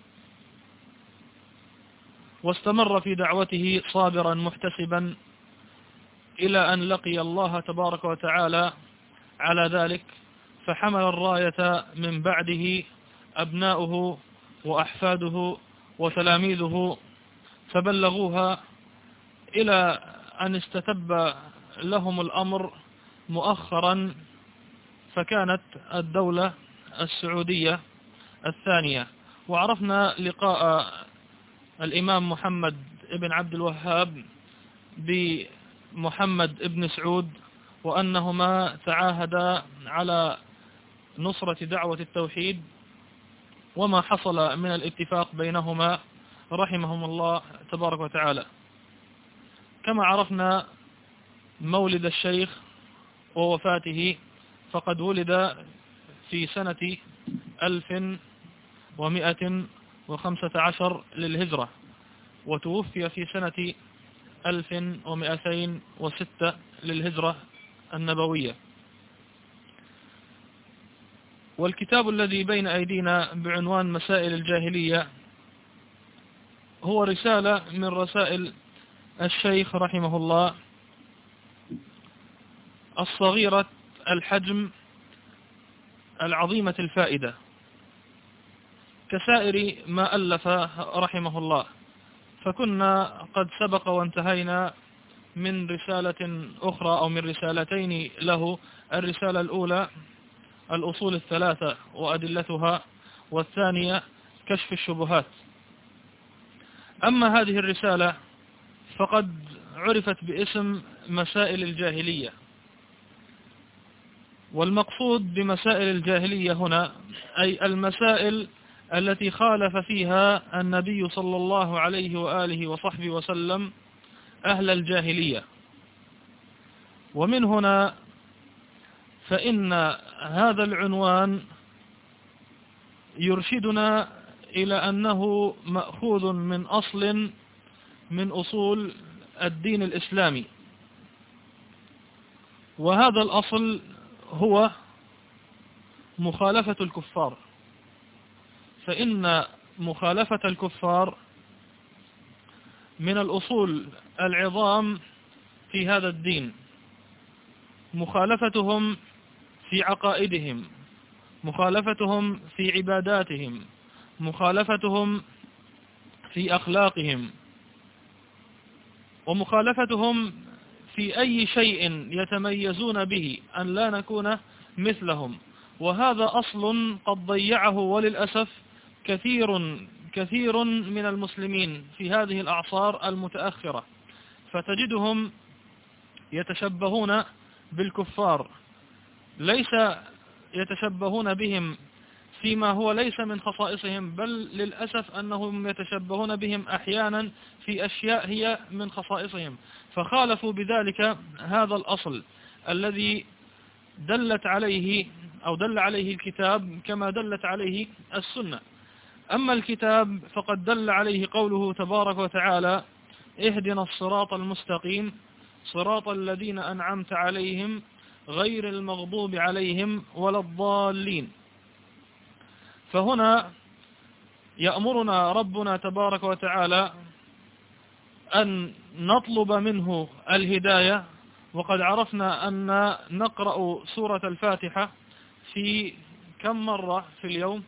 واستمر في دعوته صابرا محتسبا إلى أن لقي الله تبارك وتعالى على ذلك، فحمل الراية من بعده أبناؤه وأحفاده وتلاميذه، فبلغوها إلى أن استتب لهم الأمر مؤخرا، فكانت الدولة السعودية الثانية. وعرفنا لقاء الإمام محمد ابن عبد الوهاب بمحمد ابن سعود، وأنهما تعاهدا على نصرة دعوة التوحيد، وما حصل من الاتفاق بينهما رحمهم الله تبارك وتعالى. كما عرفنا مولد الشيخ ووفاته، فقد ولد في سنة 1115 للهجرة، وتوفي في سنة 1206 للهجرة النبوية. والكتاب الذي بين أيدينا بعنوان مسائل الجاهلية هو رسالة من رسائل الشيخ رحمه الله، الصغيرة الحجم العظيمة الفائدة، كسائر ما ألف رحمه الله. فكنا قد سبق وانتهينا من رسالة أخرى أو من رسالتين له. الرسالة الأولى الأصول الثلاثة وأدلتها، والثانية كشف الشبهات. أما هذه الرسالة فقد عرفت باسم مسائل الجاهلية. والمقصود بمسائل الجاهلية هنا أي المسائل التي خالف فيها النبي صلى الله عليه وآله وصحبه وسلم أهل الجاهلية. ومن هنا فإن هذا العنوان يرشدنا إلى أنه مأخوذ من أصل من أصول الدين الإسلامي، وهذا الأصل هو مخالفة الكفار. فإن مخالفة الكفار من الأصول العظام في هذا الدين، مخالفتهم في عقائدهم، مخالفتهم في عباداتهم، مخالفتهم في أخلاقهم، ومخالفتهم في أي شيء يتميزون به أن لا نكون مثلهم. وهذا أصل قد ضيعه وللأسف كثير من المسلمين في هذه الأعصار المتأخرة، فتجدهم يتشبهون بالكفار، ليس يتشبهون بهم فيما هو ليس من خصائصهم، بل للأسف أنهم يتشبهون بهم أحيانا في أشياء هي من خصائصهم، فخالفوا بذلك هذا الأصل الذي دلت عليه أو دل عليه الكتاب كما دلت عليه السنة. أما الكتاب فقد دل عليه قوله تبارك وتعالى: اهدنا الصراط المستقيم صراط الذين أنعمت عليهم غير المغضوب عليهم ولا الضالين. فهنا يأمرنا ربنا تبارك وتعالى أن نطلب منه الهداية. وقد عرفنا أن نقرأ سورة الفاتحة في كم مرة في اليوم؟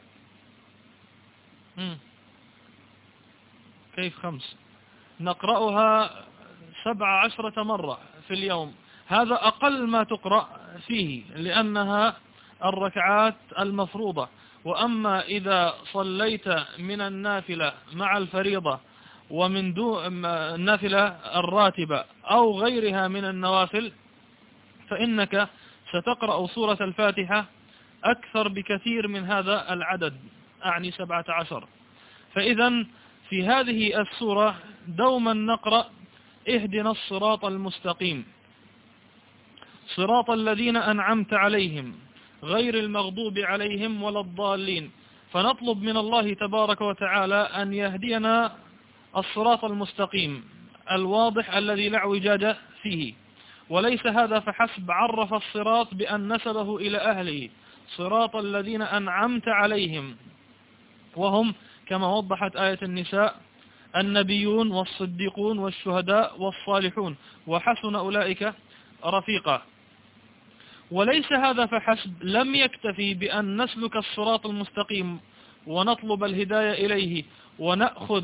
كيف 5؟ نقرأها 17 مرة في اليوم. هذا أقل ما تقرأ فيه لأنها الركعات المفروضة. وأما إذا صليت من النافلة مع الفريضة ومن دون النافلة الراتبة أو غيرها من النوافل، فإنك ستقرأ سورة الفاتحة أكثر بكثير من هذا العدد، أعني 17. فإذا في هذه السورة دوما نقرأ اهدنا الصراط المستقيم صراط الذين أنعمت عليهم غير المغضوب عليهم ولا الضالين. فنطلب من الله تبارك وتعالى أن يهدينا الصراط المستقيم الواضح الذي لا اعوجاج فيه. وليس هذا فحسب، عرف الصراط بأن نسبه إلى أهله، صراط الذين أنعمت عليهم، وهم كما وضحت آية النساء النبيون والصديقون والشهداء والصالحون وحسن أولئك رفيقا. وليس هذا فحسب، لم يكتفي بأن نسلك الصراط المستقيم ونطلب الهداية إليه ونأخذ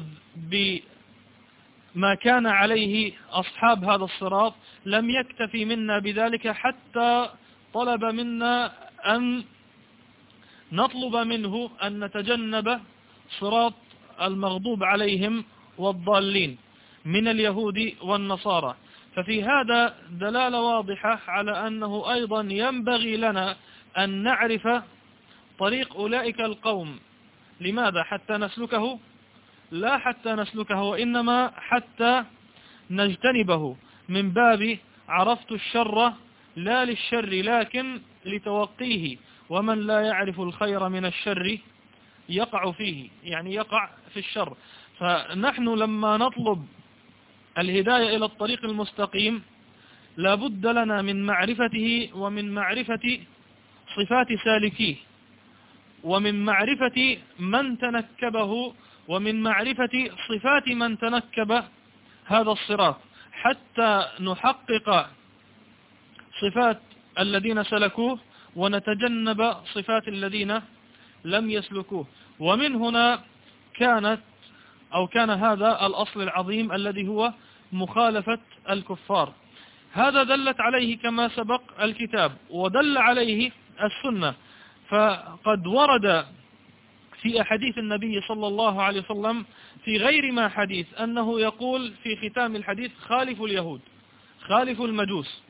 بما كان عليه أصحاب هذا الصراط، لم يكتفي منا بذلك حتى طلب منا أن نطلب منه أن نتجنب صراط المغضوب عليهم والضالين من اليهود والنصارى. ففي هذا دلالة واضحة على أنه أيضا ينبغي لنا أن نعرف طريق أولئك القوم. لماذا؟ حتى نسلكه؟ لا حتى نسلكه، وإنما حتى نجتنبه، من باب عرفت الشر لا للشر لكن لتوقيه، ومن لا يعرف الخير من الشر يقع فيه، يعني يقع في الشر. فنحن لما نطلب الهداية إلى الطريق المستقيم لا بد لنا من معرفته، ومن معرفة صفات سالكيه، ومن معرفة من تنكبه، ومن معرفة صفات من تنكب هذا الصراط، حتى نحقق صفات الذين سلكوه ونتجنب صفات الذين لم يسلكوه. ومن هنا كان هذا الأصل العظيم الذي هو مخالفة الكفار. هذا دلت عليه كما سبق الكتاب، ودل عليه السنة. فقد ورد في أحاديث النبي صلى الله عليه وسلم في غير ما حديث أنه يقول في ختام الحديث: خالفوا اليهود، خالفوا المجوس.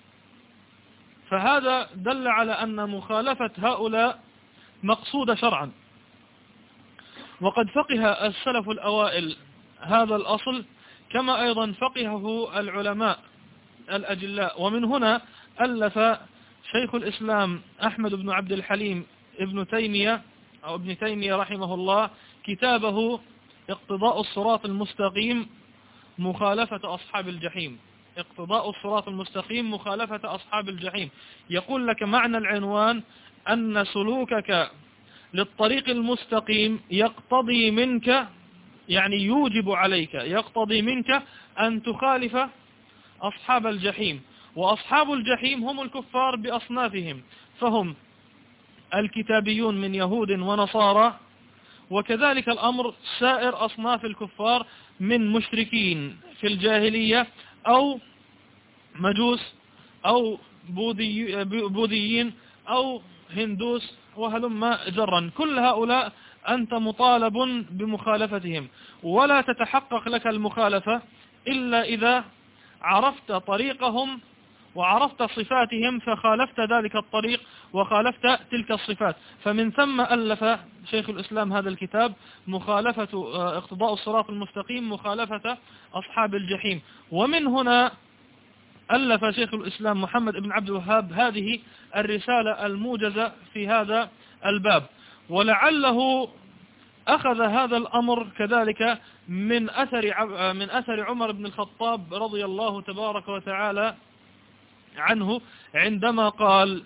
فهذا دل على أن مخالفة هؤلاء مقصودة شرعا. وقد فقه السلف الأوائل هذا الأصل، كما أيضا فقهه العلماء الأجلاء. ومن هنا ألف شيخ الإسلام أحمد بن عبد الحليم ابن تيمية رحمه الله كتابه اقتضاء الصراط المستقيم مخالفة أصحاب الجحيم. اقتضاء الصراط المستقيم مخالفة أصحاب الجحيم. يقول لك معنى العنوان أن سلوكك للطريق المستقيم يقتضي منك، يعني يوجب عليك، يقتضي منك أن تخالف أصحاب الجحيم. وأصحاب الجحيم هم الكفار بأصنافهم، فهم الكتابيون من يهود ونصارى، وكذلك الأمر سائر أصناف الكفار من مشركين في الجاهلية أو مجوس أو بوذيين أو هندوس وهلم جرا. كل هؤلاء أنت مطالب بمخالفتهم، ولا تتحقق لك المخالفة إلا إذا عرفت طريقهم وعرفت صفاتهم فخالفت ذلك الطريق وخالفت تلك الصفات. فمن ثم ألف شيخ الإسلام هذا الكتاب مخالفة اقتضاء الصراط المستقيم مخالفة أصحاب الجحيم. ومن هنا ألف شيخ الإسلام محمد بن عبد الوهاب هذه الرسالة الموجزة في هذا الباب. ولعله أخذ هذا الأمر كذلك من أثر عمر بن الخطاب رضي الله تبارك وتعالى عنه، عندما قال: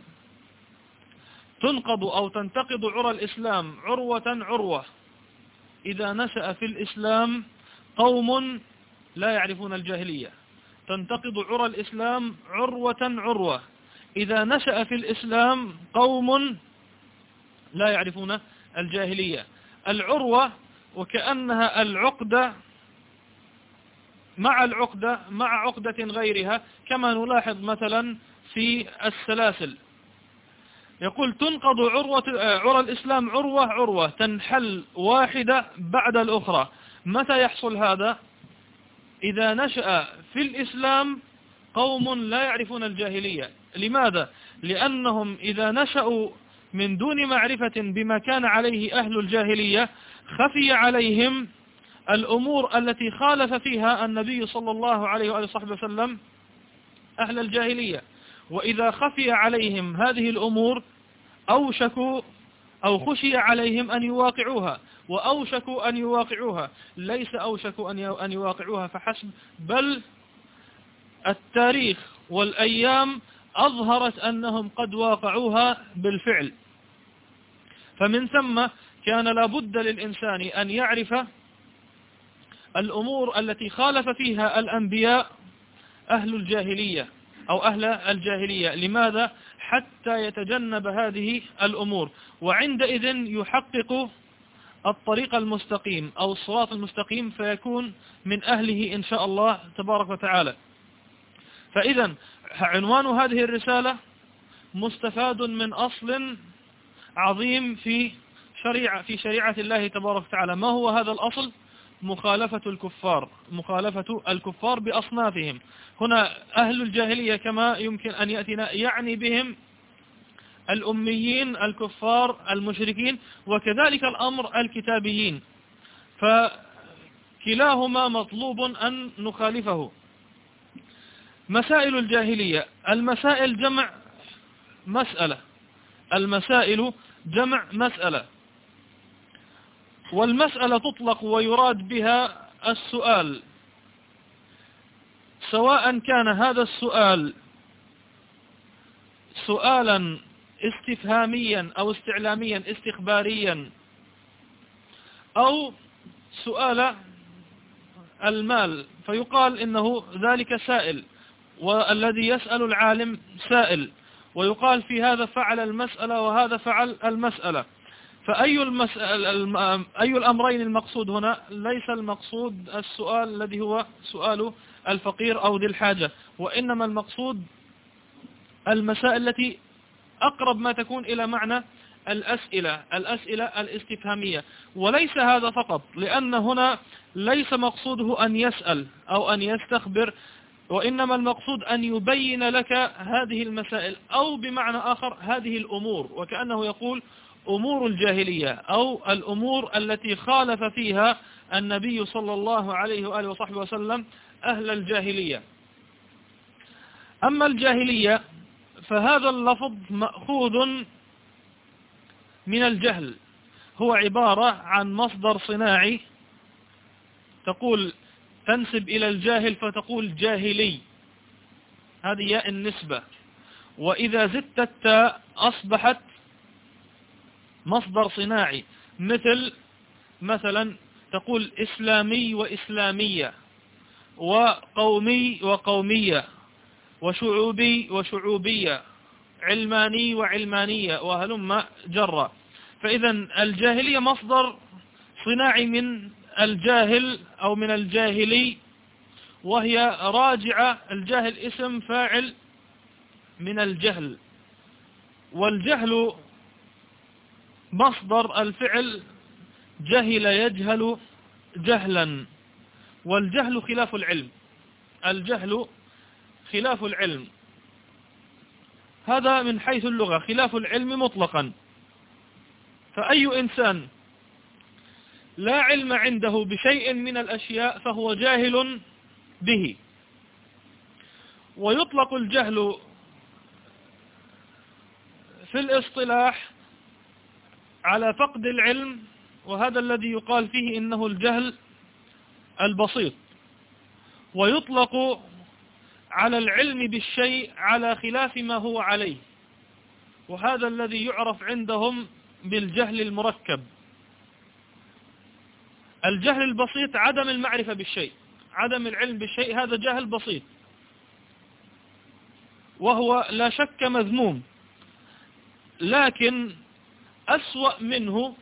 تنقض أو تنتقض عرى الإسلام عروة إذا نشأ في الإسلام قوم لا يعرفون الجاهلية. تنتقض عرى الإسلام عروة إذا نشأ في الإسلام قوم لا يعرفون الجاهلية. العروة وكأنها العقدة مع عقدة غيرها، كما نلاحظ مثلا في السلاسل. يقول: تنقض عرى الإسلام عروة تنحل واحدة بعد الأخرى. متى يحصل هذا؟ إذا نشأ في الإسلام قوم لا يعرفون الجاهلية. لماذا؟ لأنهم إذا نشأوا من دون معرفة بما كان عليه أهل الجاهلية خفي عليهم الأمور التي خالف فيها النبي صلى الله عليه وآله وصحبه وسلم أهل الجاهلية. وإذا خفي عليهم هذه الأمور أوشكوا أو خشي عليهم أن يواقعوها، وأوشكوا أن يواقعوها. ليس أوشكوا أن يواقعوها فحسب، بل التاريخ والأيام أظهرت أنهم قد واقعوها بالفعل. فمن ثم كان لابد للإنسان أن يعرف الأمور التي خالف فيها الأنبياء أهل الجاهلية أو أهل الجاهلية. لماذا؟ حتى يتجنب هذه الأمور، وعندئذ يحقق الطريق المستقيم أو الصراط المستقيم، فيكون من أهله إن شاء الله تبارك وتعالى. فإذا عنوان هذه الرسالة مستفاد من أصل عظيم في شريعة الله تبارك وتعالى. ما هو هذا الأصل؟ مخالفة الكفار بأصنافهم. هنا أهل الجاهلية كما يمكن أن يأتينا يعني بهم الأميين الكفار المشركين، وكذلك الأمر الكتابيين، فكلاهما مطلوب أن نخالفه. مسائل الجاهلية، المسائل جمع مسألة، والمسألة تطلق ويراد بها السؤال، سواء كان هذا السؤال سؤالا استفهاميا أو استعلاميا استخباريا، أو سؤال المال فيقال إنه ذلك سائل، والذي يسأل العالم سائل، ويقال في هذا فعل المسألة وهذا فعل المسألة. فأي الأمرين المقصود هنا؟ ليس المقصود السؤال الذي هو سؤال الفقير أو ذي الحاجة، وإنما المقصود المسائل التي أقرب ما تكون إلى معنى الأسئلة الاستفهامية. وليس هذا فقط، لأن هنا ليس مقصوده أن يسأل أو أن يستخبر، وإنما المقصود أن يبين لك هذه المسائل، أو بمعنى آخر هذه الأمور، وكأنه يقول أمور الجاهلية أو الأمور التي خالف فيها النبي صلى الله عليه وآله وصحبه وسلم أهل الجاهلية. أما الجاهلية فهذا اللفظ مأخوذ من الجهل، هو عبارة عن مصدر صناعي، تقول تنسب إلى الجاهل فتقول جاهلي، هذه ياء النسبة، وإذا زدت التاء أصبحت مصدر صناعي، مثلا تقول إسلامي وإسلامية، وقومي وقومية، وشعوبي وشعوبية، علماني وعلمانية، وهلم جرى. فإذا الجاهلية مصدر صناعي من الجاهل أو من الجاهلي، وهي راجعة، الجاهل اسم فاعل من الجهل، والجهل مصدر الفعل جهل يجهل جهلا، والجهل خلاف العلم، الجهل خلاف العلم، هذا من حيث اللغة خلاف العلم مطلقا. فأي إنسان لا علم عنده بشيء من الأشياء فهو جاهل به. ويطلق الجهل في الاصطلاح على فقد العلم، وهذا الذي يقال فيه إنه الجهل البسيط. ويطلق على العلم بالشيء على خلاف ما هو عليه، وهذا الذي يعرف عندهم بالجهل المركب. الجهل البسيط عدم المعرفة بالشيء، عدم العلم بالشيء، هذا جهل بسيط، وهو لا شك مذموم، لكن أسوأ منه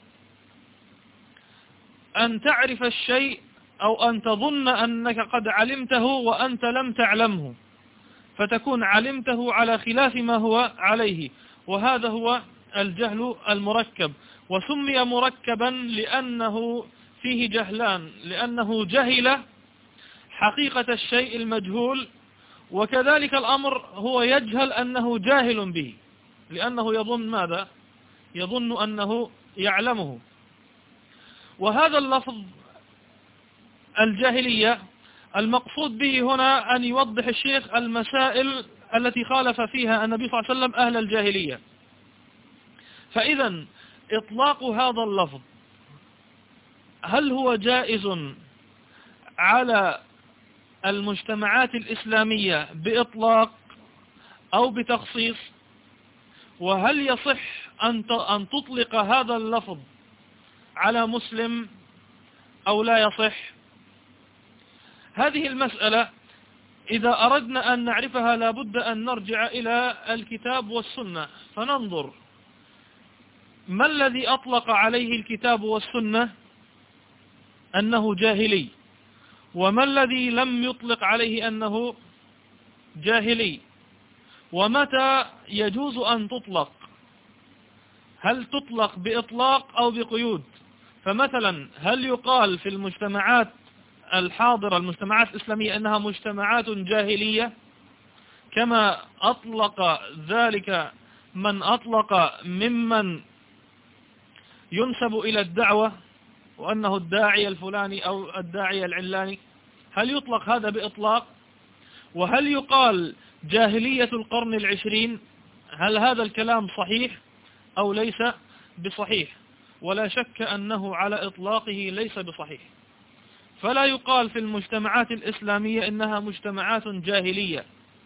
أن تعرف الشيء أو أن تظن أنك قد علمته وأنت لم تعلمه، فتكون علمته على خلاف ما هو عليه، وهذا هو الجهل المركب. وسمي مركبا لأنه فيه جهلان، لأنه جهل حقيقة الشيء المجهول، وكذلك الأمر هو يجهل أنه جاهل به، لأنه يظن ماذا؟ يظن أنه يعلمه. وهذا اللفظ الجاهلية المقصود به هنا أن يوضح الشيخ المسائل التي خالف فيها النبي صلى الله عليه وسلم أهل الجاهلية. فإذا إطلاق هذا اللفظ هل هو جائز على المجتمعات الإسلامية بإطلاق أو بتخصيص؟ وهل يصح أن تطلق هذا اللفظ على مسلم أو لا يصح؟ هذه المسألة إذا أردنا أن نعرفها لابد أن نرجع إلى الكتاب والسنة، فننظر ما الذي أطلق عليه الكتاب والسنة أنه جاهلي، وما الذي لم يطلق عليه أنه جاهلي، ومتى يجوز أن تطلق، هل تطلق بإطلاق أو بقيود؟ فمثلا هل يقال في المجتمعات الحاضرة المجتمعات الإسلامية أنها مجتمعات جاهلية كما أطلق ذلك من أطلق ممن ينسب إلى الدعوة وأنه الداعية الفلاني أو الداعية العلاني؟ هل يطلق هذا بإطلاق؟ وهل يقال جاهلية القرن العشرين؟ هل هذا الكلام صحيح أو ليس بصحيح؟ ولا شك أنه على إطلاقه ليس بصحيح. فلا يقال في المجتمعات الإسلامية إنها مجتمعات جاهلية.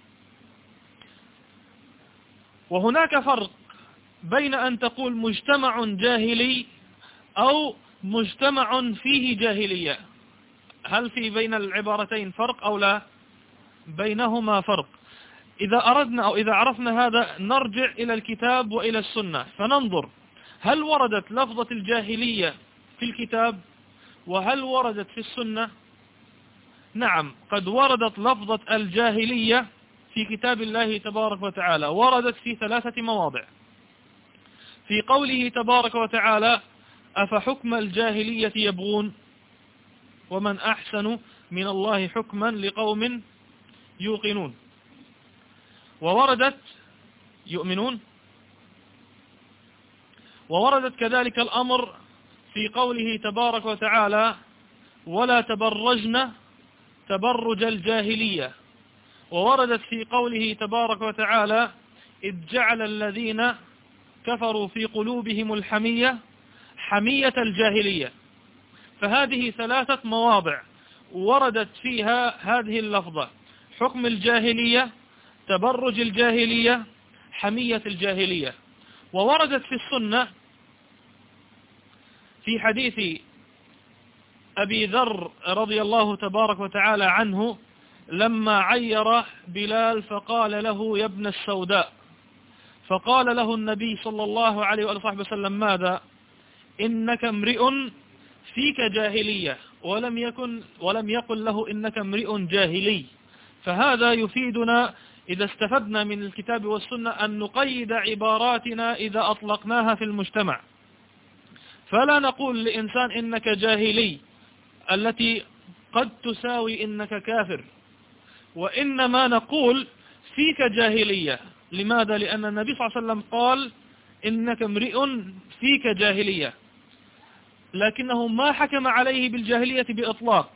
وهناك فرق بين أن تقول مجتمع جاهلي أو مجتمع فيه جاهلية. هل في بين العبارتين فرق أو لا؟ بينهما فرق. إذا أردنا أو إذا عرفنا هذا نرجع إلى الكتاب وإلى السنة فننظر هل وردت لفظة الجاهلية في الكتاب وهل وردت في السنة؟ نعم، قد وردت لفظة الجاهلية في كتاب الله تبارك وتعالى، وردت في 3 مواضع. في قوله تبارك وتعالى: أفحكم الجاهلية يبغون ومن أحسن من الله حكما لقوم يوقنون. ووردت يؤمنون. ووردت كذلك الأمر في قوله تبارك وتعالى: ولا تبرجن تبرج الجاهلية. ووردت في قوله تبارك وتعالى: إذ جعل الذين كفروا في قلوبهم الحمية حمية الجاهلية. فهذه 3 مواضع وردت فيها هذه اللفظة: حكم الجاهلية، تبرج الجاهلية، حمية الجاهلية. ووردت في السنة في حديث أبي ذر رضي الله تبارك وتعالى عنه لما عير بلال فقال له: يا ابن السوداء. فقال له النبي صلى الله عليه وآله وسلم: ماذا؟ إنك امرئ فيك جاهلية، ولم يقل له إنك امرئ جاهلي. فهذا يفيدنا إذا استفدنا من الكتاب والسنة أن نقيد عباراتنا إذا أطلقناها في المجتمع، فلا نقول لإنسان إنك جاهلي التي قد تساوي إنك كافر، وإنما نقول فيك جاهلية. لماذا؟ لأن النبي صلى الله عليه وسلم قال إنك امرئ فيك جاهلية، لكنه ما حكم عليه بالجاهلية بإطلاق،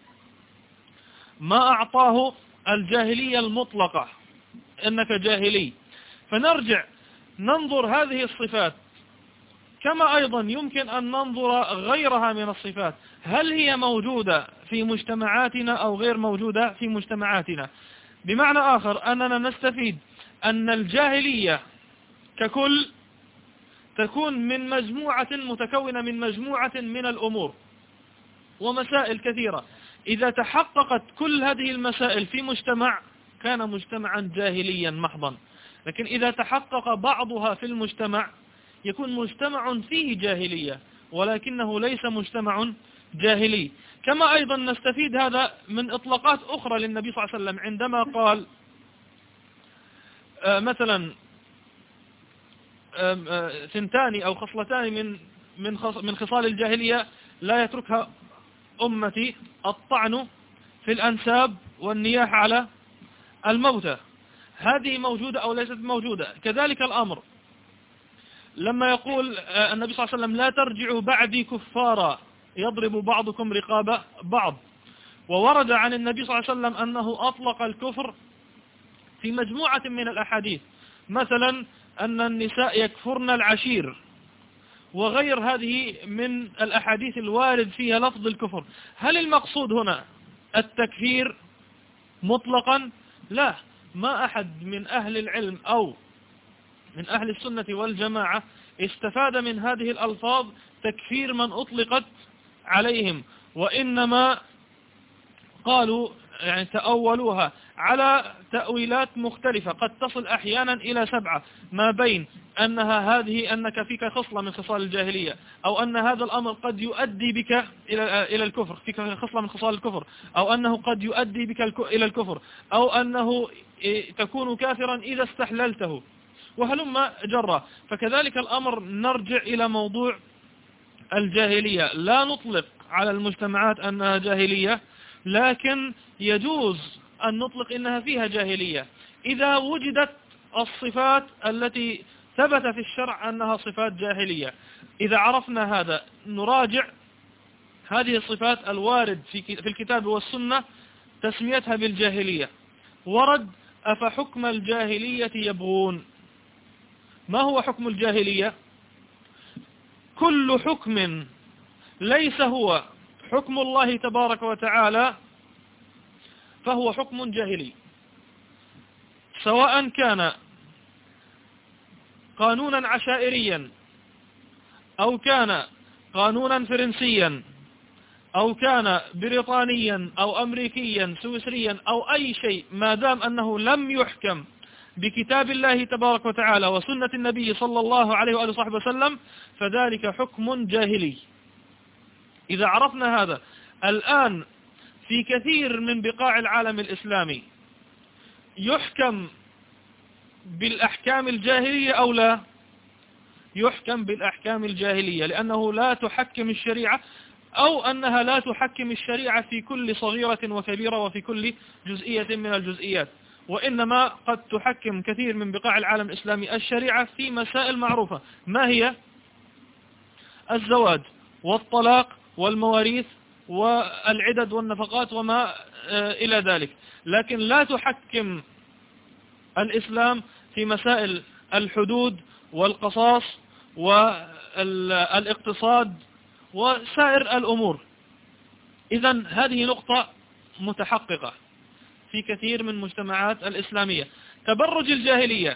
ما أعطاه الجاهلية المطلقة إنك جاهلي. فنرجع ننظر هذه الصفات، كما أيضا يمكن أن ننظر غيرها من الصفات، هل هي موجودة في مجتمعاتنا أو غير موجودة في مجتمعاتنا. بمعنى آخر أننا نستفيد أن الجاهلية ككل تكون من متكونة من مجموعة من الأمور ومسائل كثيرة. إذا تحققت كل هذه المسائل في مجتمع كان مجتمعا جاهليا محضا، لكن إذا تحقق بعضها في المجتمع يكون مجتمع فيه جاهلية ولكنه ليس مجتمع جاهلي. كما أيضا نستفيد هذا من إطلاقات أخرى للنبي صلى الله عليه وسلم عندما قال مثلا 2 أو خصلتان من خصال الجاهلية لا يتركها أمتي: الطعن في الأنساب والنياح على الموتى. هذه موجودة أو ليست موجودة؟ كذلك الأمر لما يقول النبي صلى الله عليه وسلم: لا ترجعوا بعدي كفارا يضرب بعضكم رقاب بعض. وورد عن النبي صلى الله عليه وسلم أنه أطلق الكفر في مجموعة من الأحاديث، مثلا أن النساء يكفرن العشير وغير هذه من الأحاديث الوارد فيها لفظ الكفر. هل المقصود هنا التكفير مطلقا؟ لا، ما أحد من أهل العلم أو من أهل السنة والجماعة استفاد من هذه الألفاظ تكفير من أطلقت عليهم، وإنما قالوا يعني تأولوها على تأويلات مختلفة قد تصل أحيانا إلى 7، ما بين أنك فيك خصلة من خصال الجاهلية، أو أن هذا الأمر قد يؤدي بك إلى الكفر، فيك خصلة من خصال الكفر، أو أنه قد يؤدي بك إلى الكفر، أو أنه تكون كافرا إذا استحللته. وهلم جرى. فكذلك الأمر نرجع إلى موضوع الجاهلية. لا نطلق على المجتمعات أنها جاهلية، لكن يجوز أن نطلق إنها فيها جاهلية إذا وجدت الصفات التي ثبت في الشرع أنها صفات جاهلية. إذا عرفنا هذا نراجع هذه الصفات الوارد في الكتاب والسنة تسميتها بالجاهلية. ورد: أفحكم الجاهلية يبغون. ما هو حكم الجاهلية؟ كل حكم ليس هو حكم الله تبارك وتعالى فهو حكم جاهلي، سواء كان قانونا عشائريا أو كان قانونا فرنسيا أو كان بريطانيا أو أمريكيا سويسريا أو أي شيء، ما دام أنه لم يحكم بكتاب الله تبارك وتعالى وسنة النبي صلى الله عليه وآله وصحبه وسلم فذلك حكم جاهلي. إذا عرفنا هذا، الآن في كثير من بقاع العالم الإسلامي يحكم بالأحكام الجاهلية أو لا؟ يحكم بالأحكام الجاهلية، لأنه لا تحكم الشريعة، أو أنها لا تحكم الشريعة في كل صغيرة وكبيرة وفي كل جزئية من الجزئيات، وإنما قد تحكم كثير من بقاع العالم الإسلامي الشريعة في مسائل معروفة. ما هي؟ الزواج والطلاق والمواريث والعدد والنفقات وما إلى ذلك، لكن لا تحكم الإسلام في مسائل الحدود والقصاص والاقتصاد وسائر الأمور. إذن هذه نقطة متحققة في كثير من المجتمعات الإسلامية. تبرج الجاهلية،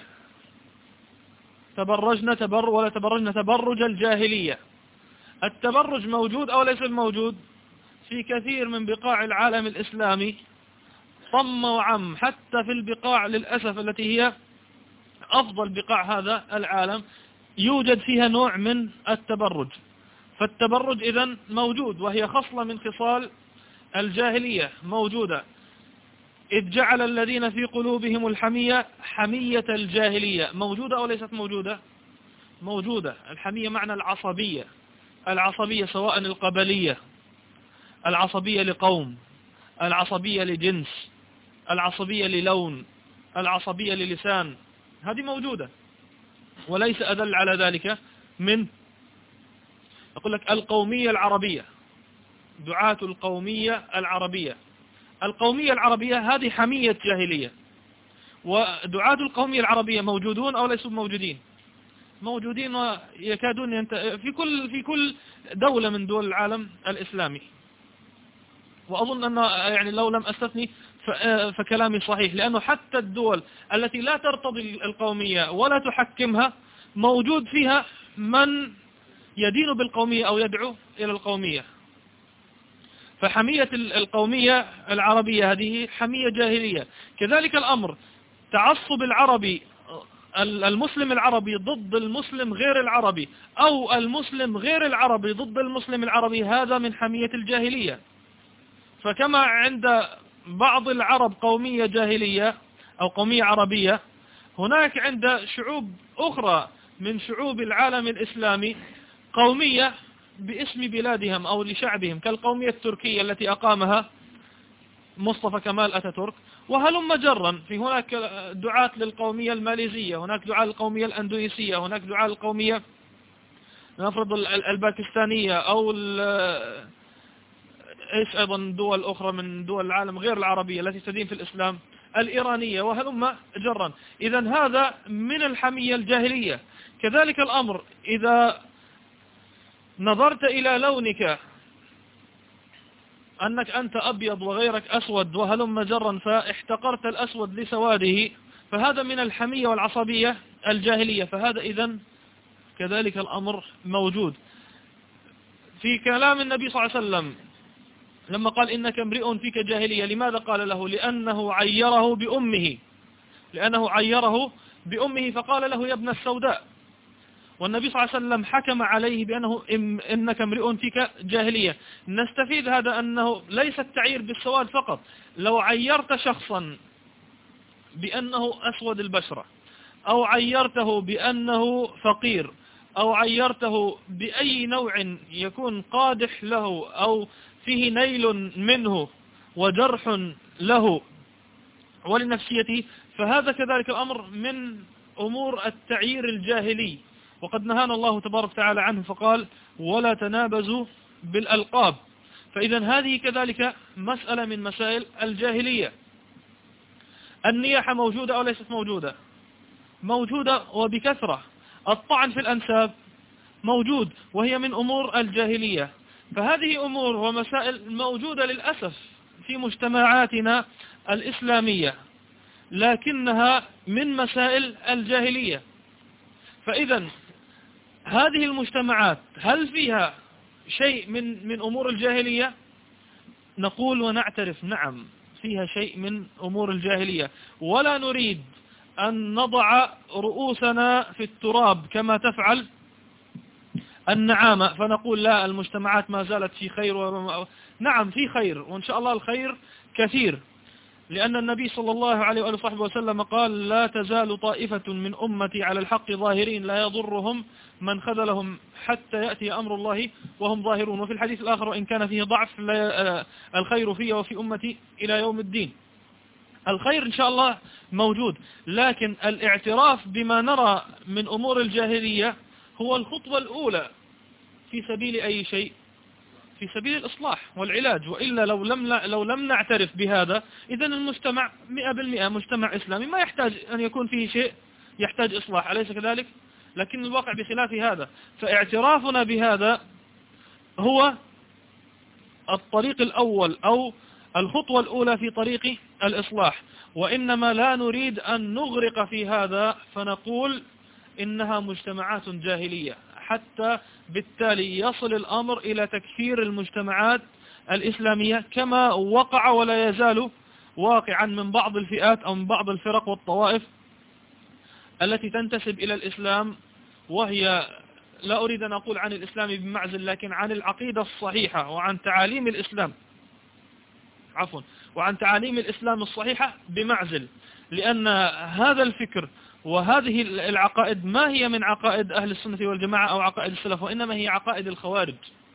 ولا تبرجنا تبرج الجاهلية. التبرج موجود أو ليس موجود؟ في كثير من بقاع العالم الإسلامي صم وعم، حتى في البقاع للأسف التي هي أفضل بقاع هذا العالم يوجد فيها نوع من التبرج. فالتبرج إذن موجود، وهي خصلة من خصال الجاهلية موجودة. إذ جعل الذين في قلوبهم الحمية حمية الجاهلية. موجودة أو ليست موجودة؟ موجودة. الحمية معنى العصبية، العصبية سواء القبلية، العصبية لقوم، العصبية لجنس، العصبية للون، العصبية للسان، هذه موجودة. وليس أدل على ذلك من أقول لك القومية العربية، دعاة القومية العربية. القومية العربية هذه حمية جاهلية. ودعاة القومية العربية موجودون أو ليسوا موجودين؟ موجودين، ويكادون في كل دولة من دول العالم الإسلامي. وأظن أن يعني لو لم أستثني فكلامي صحيح، لأنه حتى الدول التي لا ترتضي القومية ولا تحكمها موجود فيها من يدين بالقومية أو يدعو إلى القومية. فحمية القومية العربية هذه حمية جاهلية. كذلك الأمر تعصب العربي، المسلم العربي ضد المسلم غير العربي، أو المسلم غير العربي ضد المسلم العربي، هذا من حمية الجاهلية. فكما عند بعض العرب قومية جاهلية أو قومية عربية، هناك عند شعوب أخرى من شعوب العالم الإسلامي قومية باسم بلادهم أو لشعبهم، كالقومية التركية التي أقامها مصطفى كمال أتاتورك. وهلم جرا، في هناك دعاة للقومية الماليزية، هناك دعاة للقومية الأندونيسية، هناك دعاة للقومية نفرض الباكستانية، أو إيش أيضا دول أخرى من دول العالم غير العربية التي تدين في الإسلام، الإيرانية، وهلم جرا. إذن هذا من الحمية الجاهلية. كذلك الأمر إذا نظرت إلى لونك أنك أنت أبيض وغيرك أسود وهلم جرا، فاحتقرت الأسود لسواده، فهذا من الحمية والعصبية الجاهلية. فهذا إذن كذلك الأمر موجود. في كلام النبي صلى الله عليه وسلم لما قال إنك امرئ فيك جاهلية، لماذا قال له؟ لأنه عيره بأمه فقال له يا ابن السوداء. والنبي صلى الله عليه وسلم حكم عليه بأنه إنك امرئ فيك جاهلية. نستفيد هذا أنه ليس التعيير بالسواد فقط. لو عيرت شخصا بأنه أسود البشرة أو عيرته بأنه فقير، أو عيرته بأي نوع يكون قادح له أو فيه نيل منه وجرح له ولنفسيته، فهذا كذلك الأمر من أمور التعيير الجاهلي، وقد نهانا الله تبارك وتعالى عنه فقال: ولا تنابزوا بالألقاب. فإذا هذه كذلك مسألة من مسائل الجاهلية. النياحة موجودة أو ليست موجودة؟ موجودة وبكثرة. الطعن في الأنساب موجود، وهي من أمور الجاهلية. فهذه أمور ومسائل موجودة للأسف في مجتمعاتنا الإسلامية، لكنها من مسائل الجاهلية. فإذا هذه المجتمعات هل فيها شيء من أمور الجاهلية؟ نقول ونعترف: نعم، فيها شيء من أمور الجاهلية، ولا نريد أن نضع رؤوسنا في التراب كما تفعل النعامة فنقول لا، المجتمعات ما زالت في خير. نعم، في خير، وإن شاء الله الخير كثير، لأن النبي صلى الله عليه وآله وصحبه وسلم قال: لا تزال طائفة من أمتي على الحق ظاهرين لا يضرهم من خذلهم حتى يأتي أمر الله وهم ظاهرون. وفي الحديث الآخر: وإن كان فيه ضعف الخير في وفي أمتي إلى يوم الدين. الخير إن شاء الله موجود، لكن الاعتراف بما نرى من أمور الجاهلية هو الخطوة الأولى في سبيل أي شيء؟ في سبيل الإصلاح والعلاج. وإلا لو لم نعترف بهذا، إذن المجتمع 100% مجتمع إسلامي ما يحتاج أن يكون فيه شيء يحتاج إصلاح، أليس كذلك؟ لكن الواقع بخلاف هذا. فاعترافنا بهذا هو الطريق الأول أو الخطوة الأولى في طريق الإصلاح، وإنما لا نريد أن نغرق في هذا فنقول إنها مجتمعات جاهلية، حتى بالتالي يصل الأمر إلى تكفير المجتمعات الإسلامية كما وقع ولا يزال واقعا من بعض الفئات أو من بعض الفرق والطوائف التي تنتسب إلى الإسلام، وهي لا أريد أن أقول عن الإسلام بمعزل، لكن عن العقيدة الصحيحة وعن تعاليم الإسلام، وعن تعاليم الإسلام الصحيحة بمعزل، لأن هذا الفكر وهذه العقائد ما هي من عقائد أهل السنة والجماعة أو عقائد السلف، وإنما هي عقائد الخوارج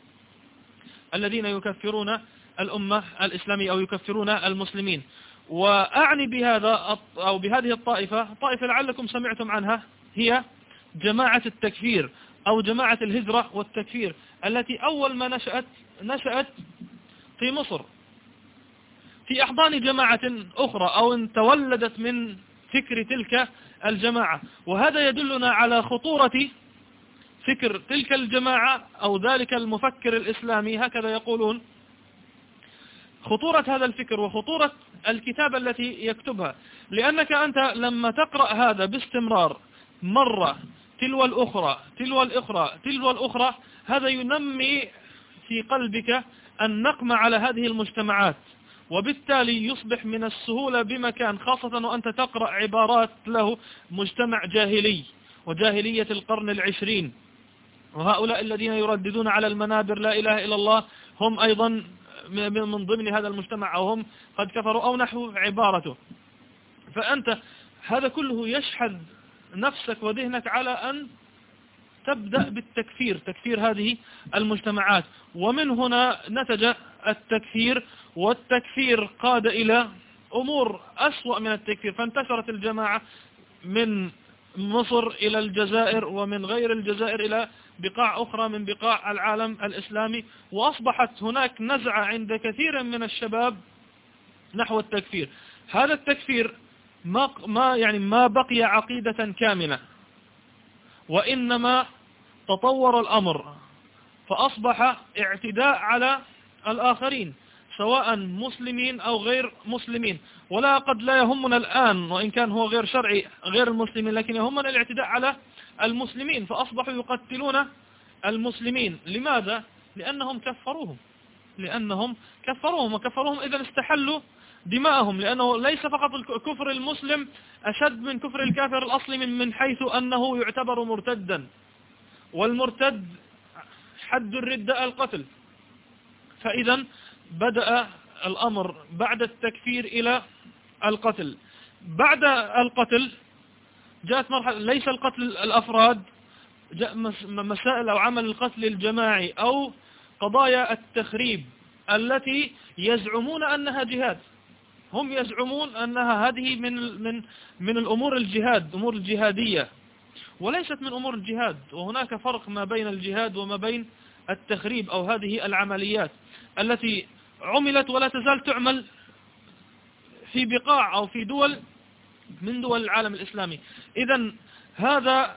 الذين يكفرون الأمة الإسلامية أو يكفرون المسلمين. وأعني بهذا أو بهذه الطائفة طائفة لعلكم سمعتم عنها، هي جماعة التكفير أو جماعة الهجرة والتكفير، التي أول ما نشأت في مصر في أحضان جماعة أخرى أو ان تولدت من فكر تلك الجماعة. وهذا يدلنا على خطورة فكر تلك الجماعة أو ذلك المفكر الإسلامي، هكذا يقولون، خطورة هذا الفكر وخطورة الكتابة التي يكتبها. لأنك أنت لما تقرأ هذا باستمرار مرة تلو الأخرى تلو الأخرى تلو الأخرى، هذا ينمي في قلبك النقمة على هذه المجتمعات، وبالتالي يصبح من السهولة بمكان، خاصة وأنت تقرأ عبارات له مجتمع جاهلي وجاهلية القرن العشرين، وهؤلاء الذين يرددون على المنابر لا إله إلا الله هم أيضا من ضمن هذا المجتمع أو هم قد كفروا أو نحو عبارته. فأنت هذا كله يشحذ نفسك وذهنك على أن تبدأ بالتكفير، تكفير هذه المجتمعات، ومن هنا نتج التكفير، والتكفير قاد إلى أمور أسوأ من التكفير، فانتشرت الجماعة من مصر إلى الجزائر ومن غير الجزائر إلى بقاع أخرى من بقاع العالم الإسلامي، وأصبحت هناك نزعة عند كثير من الشباب نحو التكفير. هذا التكفير ما بقي عقيدة كاملة، وإنما تطور الأمر فأصبح اعتداء على الآخرين سواء مسلمين أو غير مسلمين. ولا قد لا يهمنا الآن، وإن كان هو غير شرعي غير المسلمين، لكن يهمنا الاعتداء على المسلمين، فأصبحوا يقتلون المسلمين. لماذا؟ لأنهم كفروهم إذا استحلوا دماءهم، لأنه ليس فقط كفر المسلم أشد من كفر الكافر الأصلي من حيث أنه يعتبر مرتدا، والمرتد حد الردة القتل. فإذا بدأ الأمر بعد التكفير إلى القتل. بعد القتل جاءت مرحلة ليس القتل الأفراد، جاء مسائل أو عمل القتل الجماعي أو قضايا التخريب التي يزعمون أنها جهاد. هم يزعمون أنها هذه من الأمور الجهاد، أمور الجهادية، وليست من أمور الجهاد. وهناك فرق ما بين الجهاد وما بين التخريب أو هذه العمليات التي عملت ولا تزال تعمل في بقاع أو في دول من دول العالم الإسلامي. إذن هذا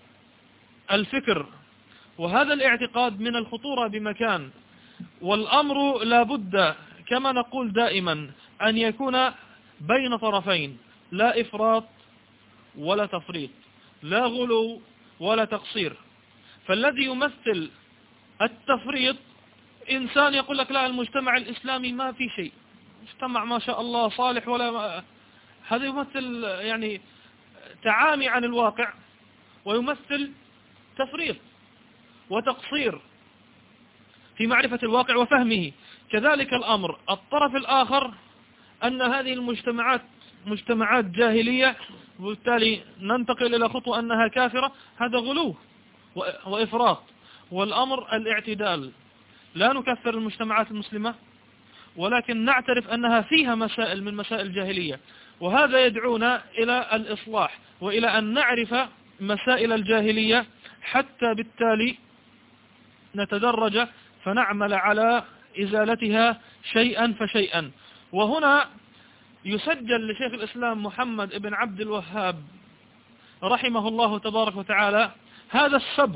الفكر وهذا الاعتقاد من الخطورة بمكان، والأمر لابد كما نقول دائما أن يكون بين طرفين، لا إفراط ولا تفريط، لا غلو ولا تقصير. فالذي يمثل التفريط إنسان يقول لك لا المجتمع الإسلامي ما في شيء، مجتمع ما شاء الله صالح، هذا يمثل يعني تعامي عن الواقع ويمثل تفريط وتقصير في معرفة الواقع وفهمه. كذلك الأمر الطرف الآخر أن هذه المجتمعات مجتمعات جاهلية، وبالتالي ننتقل إلى خطوة أنها كافرة، هذا غلو وإفراط. والأمر الاعتدال، لا نكفر المجتمعات المسلمة ولكن نعترف أنها فيها مسائل من مسائل الجاهلية، وهذا يدعونا إلى الإصلاح وإلى أن نعرف مسائل الجاهلية حتى بالتالي نتدرج فنعمل على إزالتها شيئا فشيئا. وهنا يسجل لشيخ الإسلام محمد بن عبد الوهاب رحمه الله تبارك وتعالى هذا السبق،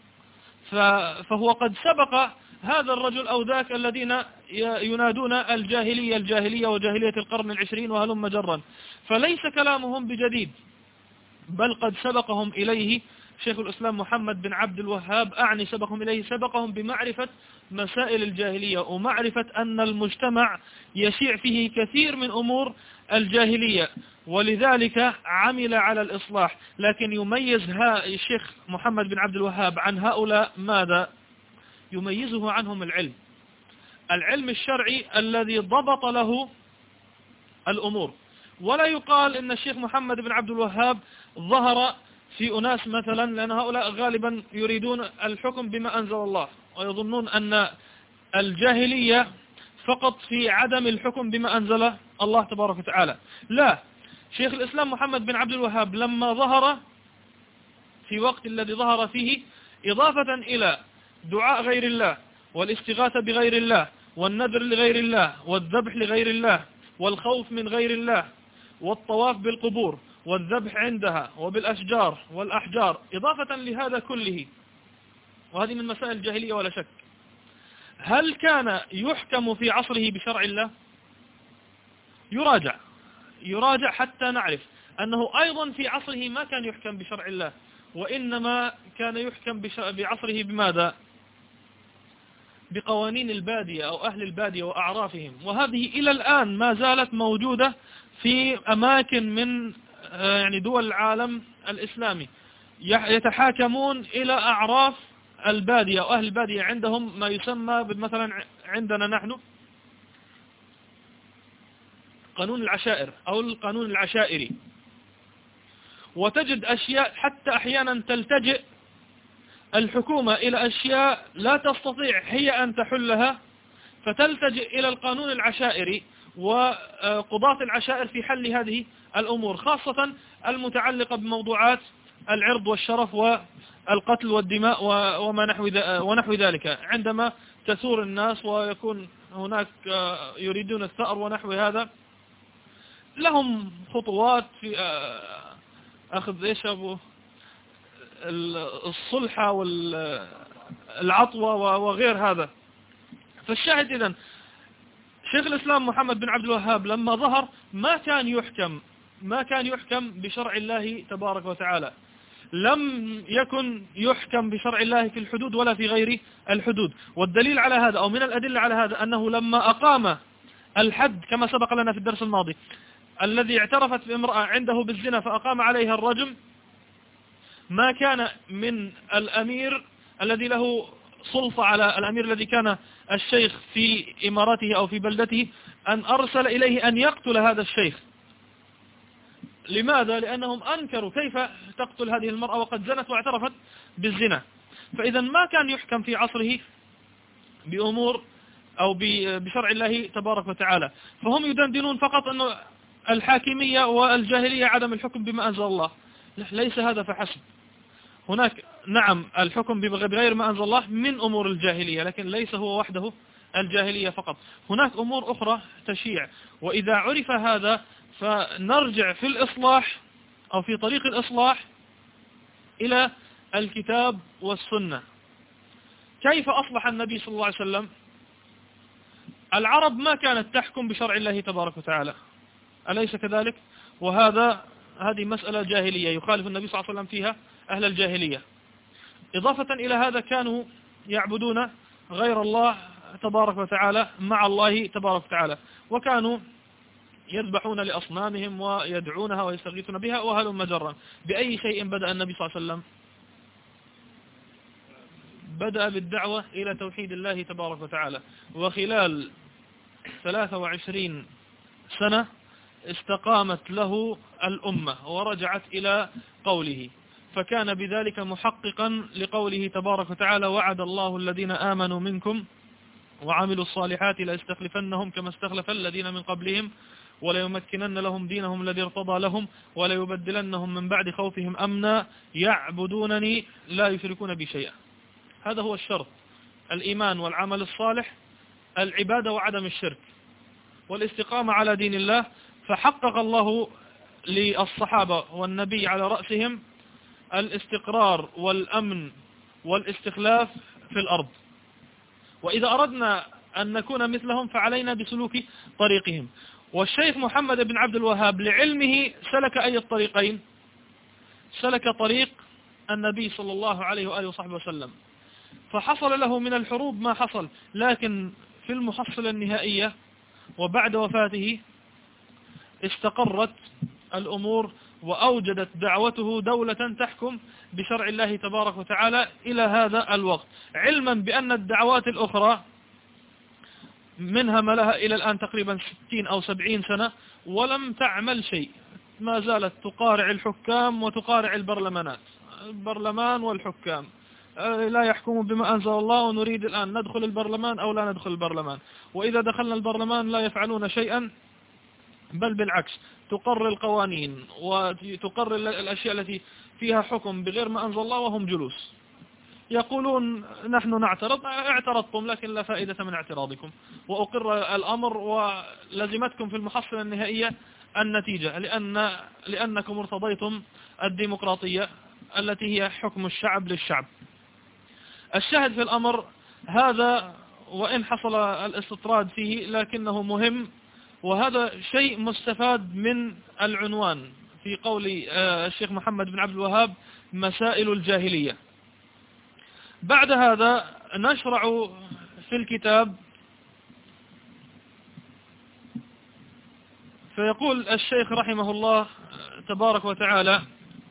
فهو قد سبق هذا الرجل أو ذاك الذين ينادون الجاهلية وجاهلية القرن العشرين وهلم جرا، فليس كلامهم بجديد، بل قد سبقهم إليه شيخ الإسلام محمد بن عبد الوهاب. أعني سبقهم إليه، سبقهم بمعرفة مسائل الجاهلية ومعرفة أن المجتمع يشيع فيه كثير من أمور الجاهلية، ولذلك عمل على الإصلاح. لكن يميز الشيخ محمد بن عبد الوهاب عن هؤلاء ماذا؟ يميزه عنهم العلم الشرعي الذي ضبط له الأمور. ولا يقال إن الشيخ محمد بن عبد الوهاب ظهر في أناس مثلا، لأن هؤلاء غالبا يريدون الحكم بما أنزل الله ويظنون أن الجاهلية فقط في عدم الحكم بما أنزل الله تبارك وتعالى. لا، شيخ الإسلام محمد بن عبد الوهاب لما ظهر في وقت الذي ظهر فيه، إضافة إلى دعاء غير الله والاستغاثة بغير الله والنذر لغير الله والذبح لغير الله والخوف من غير الله والطواف بالقبور والذبح عندها وبالأشجار والأحجار، إضافة لهذا كله، وهذه من مسائل الجاهلية ولا شك، هل كان يحكم في عصره بشرع الله؟ يراجع حتى نعرف أنه أيضا في عصره ما كان يحكم بشرع الله، وإنما كان يحكم بعصره بماذا؟ بقوانين البادية أو أهل البادية وأعرافهم، وهذه إلى الآن ما زالت موجودة في أماكن من يعني دول العالم الإسلامي، يتحاكمون إلى أعراف البادية وأهل البادية. عندهم ما يسمى مثلا عندنا نحن قانون العشائر أو القانون العشائري، وتجد أشياء حتى أحيانا تلتجئ الحكومة إلى أشياء لا تستطيع هي أن تحلها، فتلتجئ إلى القانون العشائري وقضاة العشائر في حل هذه الأمور، خاصة المتعلقة بموضوعات العرض والشرف والقتل والدماء ونحو ذلك، عندما تثور الناس ويكون هناك يريدون الثأر ونحو هذا، لهم خطوات في أخذ الصلحة والعطوة وغير هذا. فالشاهد إذن شيخ الإسلام محمد بن عبد الوهاب لما ظهر ما كان يحكم بشرع الله تبارك وتعالى، لم يكن يحكم بشرع الله في الحدود ولا في غير الحدود. والدليل على هذا أو من الأدلة على هذا أنه لما أقام الحد كما سبق لنا في الدرس الماضي، الذي اعترفت بامرأة عنده بالزنا فأقام عليها الرجم، ما كان من الأمير الذي له سلطة على الأمير الذي كان الشيخ في إمارته أو في بلدته أن أرسل إليه أن يقتل هذا الشيخ، لماذا؟ لأنهم أنكروا كيف تقتل هذه المرأة وقد زنت واعترفت بالزنا. فإذا ما كان يحكم في عصره بأمور أو بشرع الله تبارك وتعالى، فهم يدندنون فقط أنه الحاكمية والجاهلية عدم الحكم بما أنزل الله. ليس هذا فحسب، هناك نعم الحكم بغير ما أنزل الله من أمور الجاهلية، لكن ليس هو وحده الجاهلية فقط، هناك أمور أخرى تشيع. وإذا عرف هذا فنرجع في الإصلاح أو في طريق الإصلاح إلى الكتاب والسنة. كيف أصلح النبي صلى الله عليه وسلم؟ العرب ما كانت تحكم بشرع الله تبارك وتعالى، أليس كذلك؟ هذه مسألة جاهلية يخالف النبي صلى الله عليه وسلم فيها أهل الجاهلية. إضافة إلى هذا كانوا يعبدون غير الله تبارك وتعالى مع الله تبارك وتعالى، وكانوا يذبحون لأصنامهم ويدعونها ويستغيثون بها وهلم مجرا. بأي شيء بدأ النبي صلى الله عليه وسلم؟ بدأ بالدعوة إلى توحيد الله تبارك وتعالى، وخلال 23 سنة استقامت له الأمة ورجعت إلى قوله، فكان بذلك محققا لقوله تبارك وتعالى: وعد الله الذين آمنوا منكم وعملوا الصالحات ليستخلفنهم كما استخلف الذين من قبلهم وليمكنن لهم دينهم الذي ارتضى لهم وليبدلنهم من بعد خوفهم أمنا يعبدونني لا يشركون بي شيئا. هذا هو الشرط: الإيمان والعمل الصالح، العبادة وعدم الشرك، والاستقامة على دين الله. فحقق الله للصحابة والنبي على رأسهم الاستقرار والأمن والاستخلاف في الأرض. وإذا أردنا أن نكون مثلهم فعلينا بسلوك طريقهم. والشيخ محمد بن عبد الوهاب لعلمه سلك أي الطريقين؟ سلك طريق النبي صلى الله عليه وآله وصحبه وسلم، فحصل له من الحروب ما حصل، لكن في المحصلة النهائية وبعد وفاته استقرت الأمور وأوجدت دعوته دولة تحكم بشرع الله تبارك وتعالى إلى هذا الوقت، علما بأن الدعوات الأخرى منها ما لها إلى الآن تقريبا 60 أو 70 سنة ولم تعمل شيء، ما زالت تقارع الحكام وتقارع البرلمانات، البرلمان والحكام لا يحكموا بما أنزل الله، ونريد الآن ندخل البرلمان أو لا ندخل البرلمان، وإذا دخلنا البرلمان لا يفعلون شيئا، بل بالعكس تقرر القوانين وتقرر الأشياء التي فيها حكم بغير ما أنزل الله، وهم جلوس يقولون نحن نعترض. اعترضتم لكن لا فائدة من اعتراضكم، وأقر الأمر ولزمتكم في المحصلة النهائية النتيجة، لأنكم ارتضيتم الديمقراطية التي هي حكم الشعب للشعب. الشاهد في الأمر هذا، وإن حصل الاستطراد فيه لكنه مهم، وهذا شيء مستفاد من العنوان في قول الشيخ محمد بن عبد الوهاب: مسائل الجاهلية. بعد هذا نشرع في الكتاب، فيقول الشيخ رحمه الله تبارك وتعالى: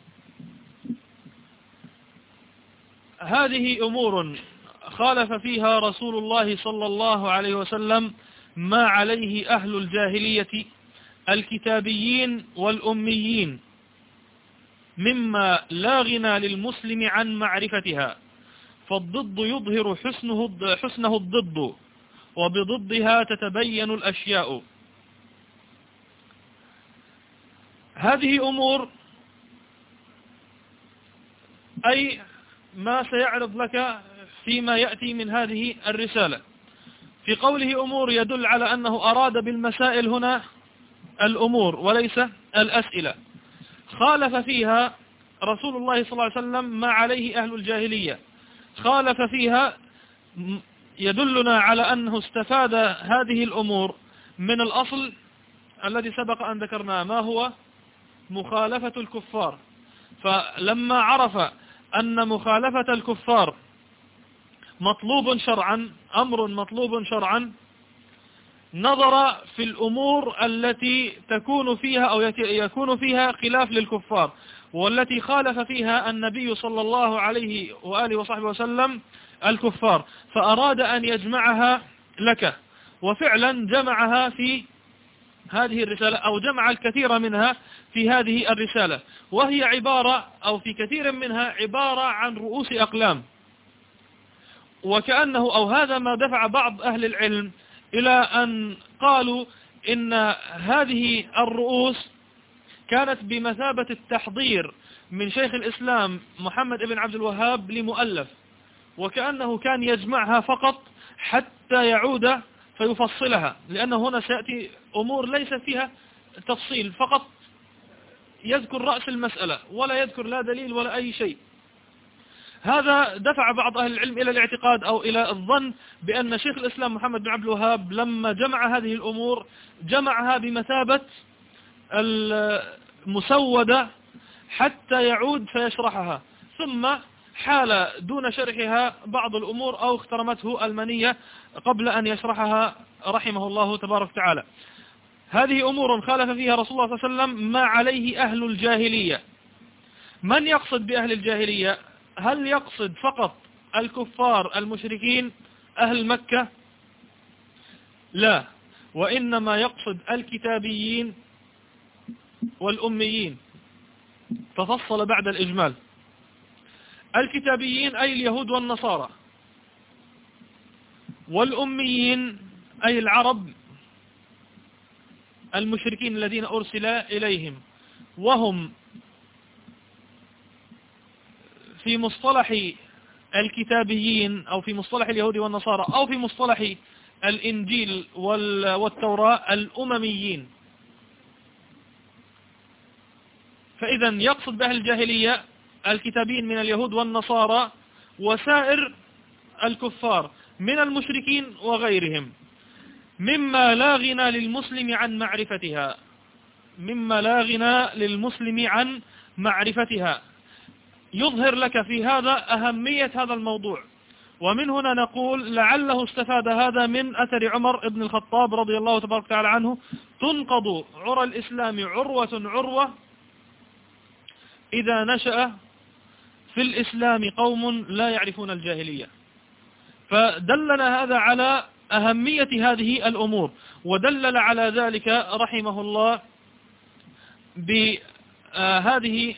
هذه أمور خالف فيها رسول الله صلى الله عليه وسلم ما عليه أهل الجاهلية الكتابيين والأميين، مما لا غنى للمسلم عن معرفتها، فالضد يظهر حسنه الضد، وبضدها تتبين الأشياء. هذه أمور أي ما سيعرض لك فيما يأتي من هذه الرسالة. في قوله أمور يدل على أنه أراد بالمسائل هنا الأمور وليس الأسئلة. خالف فيها رسول الله صلى الله عليه وسلم ما عليه أهل الجاهلية، خالف فيها يدلنا على أنه استفاد هذه الأمور من الأصل الذي سبق أن ذكرناه، ما هو مخالفة الكفار. فلما عرف أن مخالفة الكفار مطلوب شرعا، أمر مطلوب شرعا، نظر في الأمور التي تكون فيها أو يكون فيها خلاف للكفار، والتي خالف فيها النبي صلى الله عليه وآله وصحبه وسلم الكفار، فأراد أن يجمعها لك، وفعلا جمعها في هذه الرسالة أو جمع الكثير منها في هذه الرسالة، وهي عبارة أو في كثير منها عبارة عن رؤوس أقلام. وكأنه أو هذا ما دفع بعض أهل العلم إلى أن قالوا إن هذه الرؤوس كانت بمثابة التحضير من شيخ الإسلام محمد بن عبد الوهاب لمؤلف، وكأنه كان يجمعها فقط حتى يعود فيفصلها، لأن هنا سيأتي أمور ليس فيها تفصيل، فقط يذكر رأس المسألة ولا يذكر لا دليل ولا أي شيء. هذا دفع بعض أهل العلم إلى الاعتقاد أو إلى الظن بأن شيخ الإسلام محمد بن عبد الوهاب لما جمع هذه الأمور جمعها بمثابة المسودة حتى يعود فيشرحها، ثم حال دون شرحها بعض الأمور أو اخترمته المنية قبل أن يشرحها رحمه الله تبارك وتعالى. هذه أمور خالف فيها رسول الله صلى الله عليه وسلم ما عليه أهل الجاهلية. من يقصد بأهل الجاهلية؟ هل يقصد فقط الكفار المشركين أهل مكة؟ لا، وإنما يقصد الكتابيين والأميين، ففصل بعد الإجمال. الكتابيين أي اليهود والنصارى، والأميين أي العرب المشركين الذين أرسل إليهم، وهم في مصطلح الكتابيين أو في مصطلح اليهود والنصارى أو في مصطلح الإنجيل والتوراة الأمميين. فإذا يقصد بأهل الجاهلية الكتابيين من اليهود والنصارى وسائر الكفار من المشركين وغيرهم، مما لا غنى للمسلم عن معرفتها، مما لا غنى للمسلم عن معرفتها. يظهر لك في هذا أهمية هذا الموضوع، ومن هنا نقول لعله استفاد هذا من أثر عمر بن الخطاب رضي الله تبارك وتعالى عنه: تنقض عرى الإسلام عروة عروة إذا نشأ في الإسلام قوم لا يعرفون الجاهلية. فدلنا هذا على أهمية هذه الأمور، ودلل على ذلك رحمه الله بهذه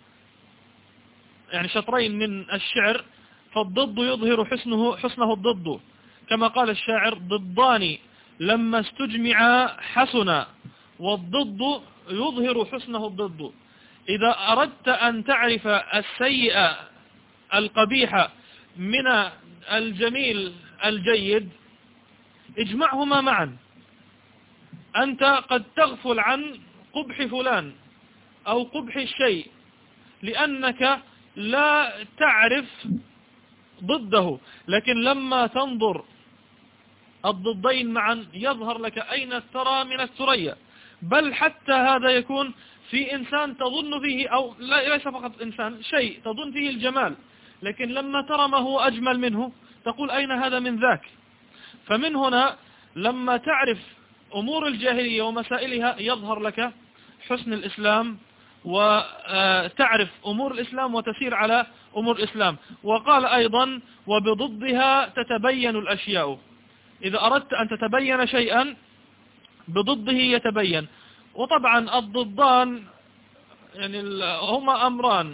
يعني شطرين من الشعر: فالضد يظهر حسنه الضد، كما قال الشاعر: ضدان لما استجمعا حسنا، والضد يظهر حسنه الضد. إذا أردت أن تعرف السيء القبيح من الجميل الجيد اجمعهما معا. أنت قد تغفل عن قبح فلان أو قبح الشيء لأنك لا تعرف ضده، لكن لما تنظر الضدين معا يظهر لك أين الثرى من الثريا. بل حتى هذا يكون في إنسان تظن فيه، أو ليس فقط إنسان، شيء تظن فيه الجمال، لكن لما ترى ما هو أجمل منه تقول أين هذا من ذاك. فمن هنا لما تعرف أمور الجاهلية ومسائلها يظهر لك حسن الإسلام، وتعرف أمور الإسلام وتسير على أمور الإسلام. وقال أيضا: وبضدها تتبين الأشياء. إذا أردت أن تتبين شيئا بضده يتبين. وطبعا الضدان يعني هما أمران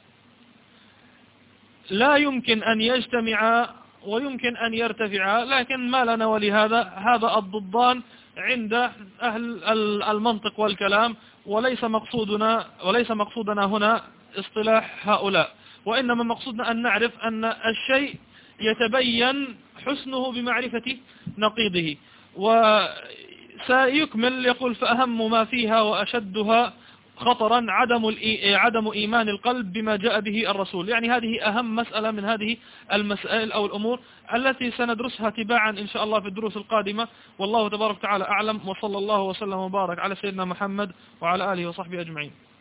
لا يمكن أن يجتمعا ويمكن أن يرتفعا، لكن ما لنا ولهذا. هذا الضدان عند أهل المنطق والكلام، وليس مقصودنا هنا اصطلاح هؤلاء، وإنما مقصودنا أن نعرف أن الشيء يتبين حسنه بمعرفة نقيضه. وسيكمل يقول: فأهم ما فيها وأشدها خطرا عدم إيمان القلب بما جاء به الرسول. يعني هذه أهم مسألة من هذه المسائل أو الأمور التي سندرسها تباعا إن شاء الله في الدروس القادمة. والله تبارك وتعالى أعلم، وصلى الله وسلم وبارك على سيدنا محمد وعلى آله وصحبه أجمعين.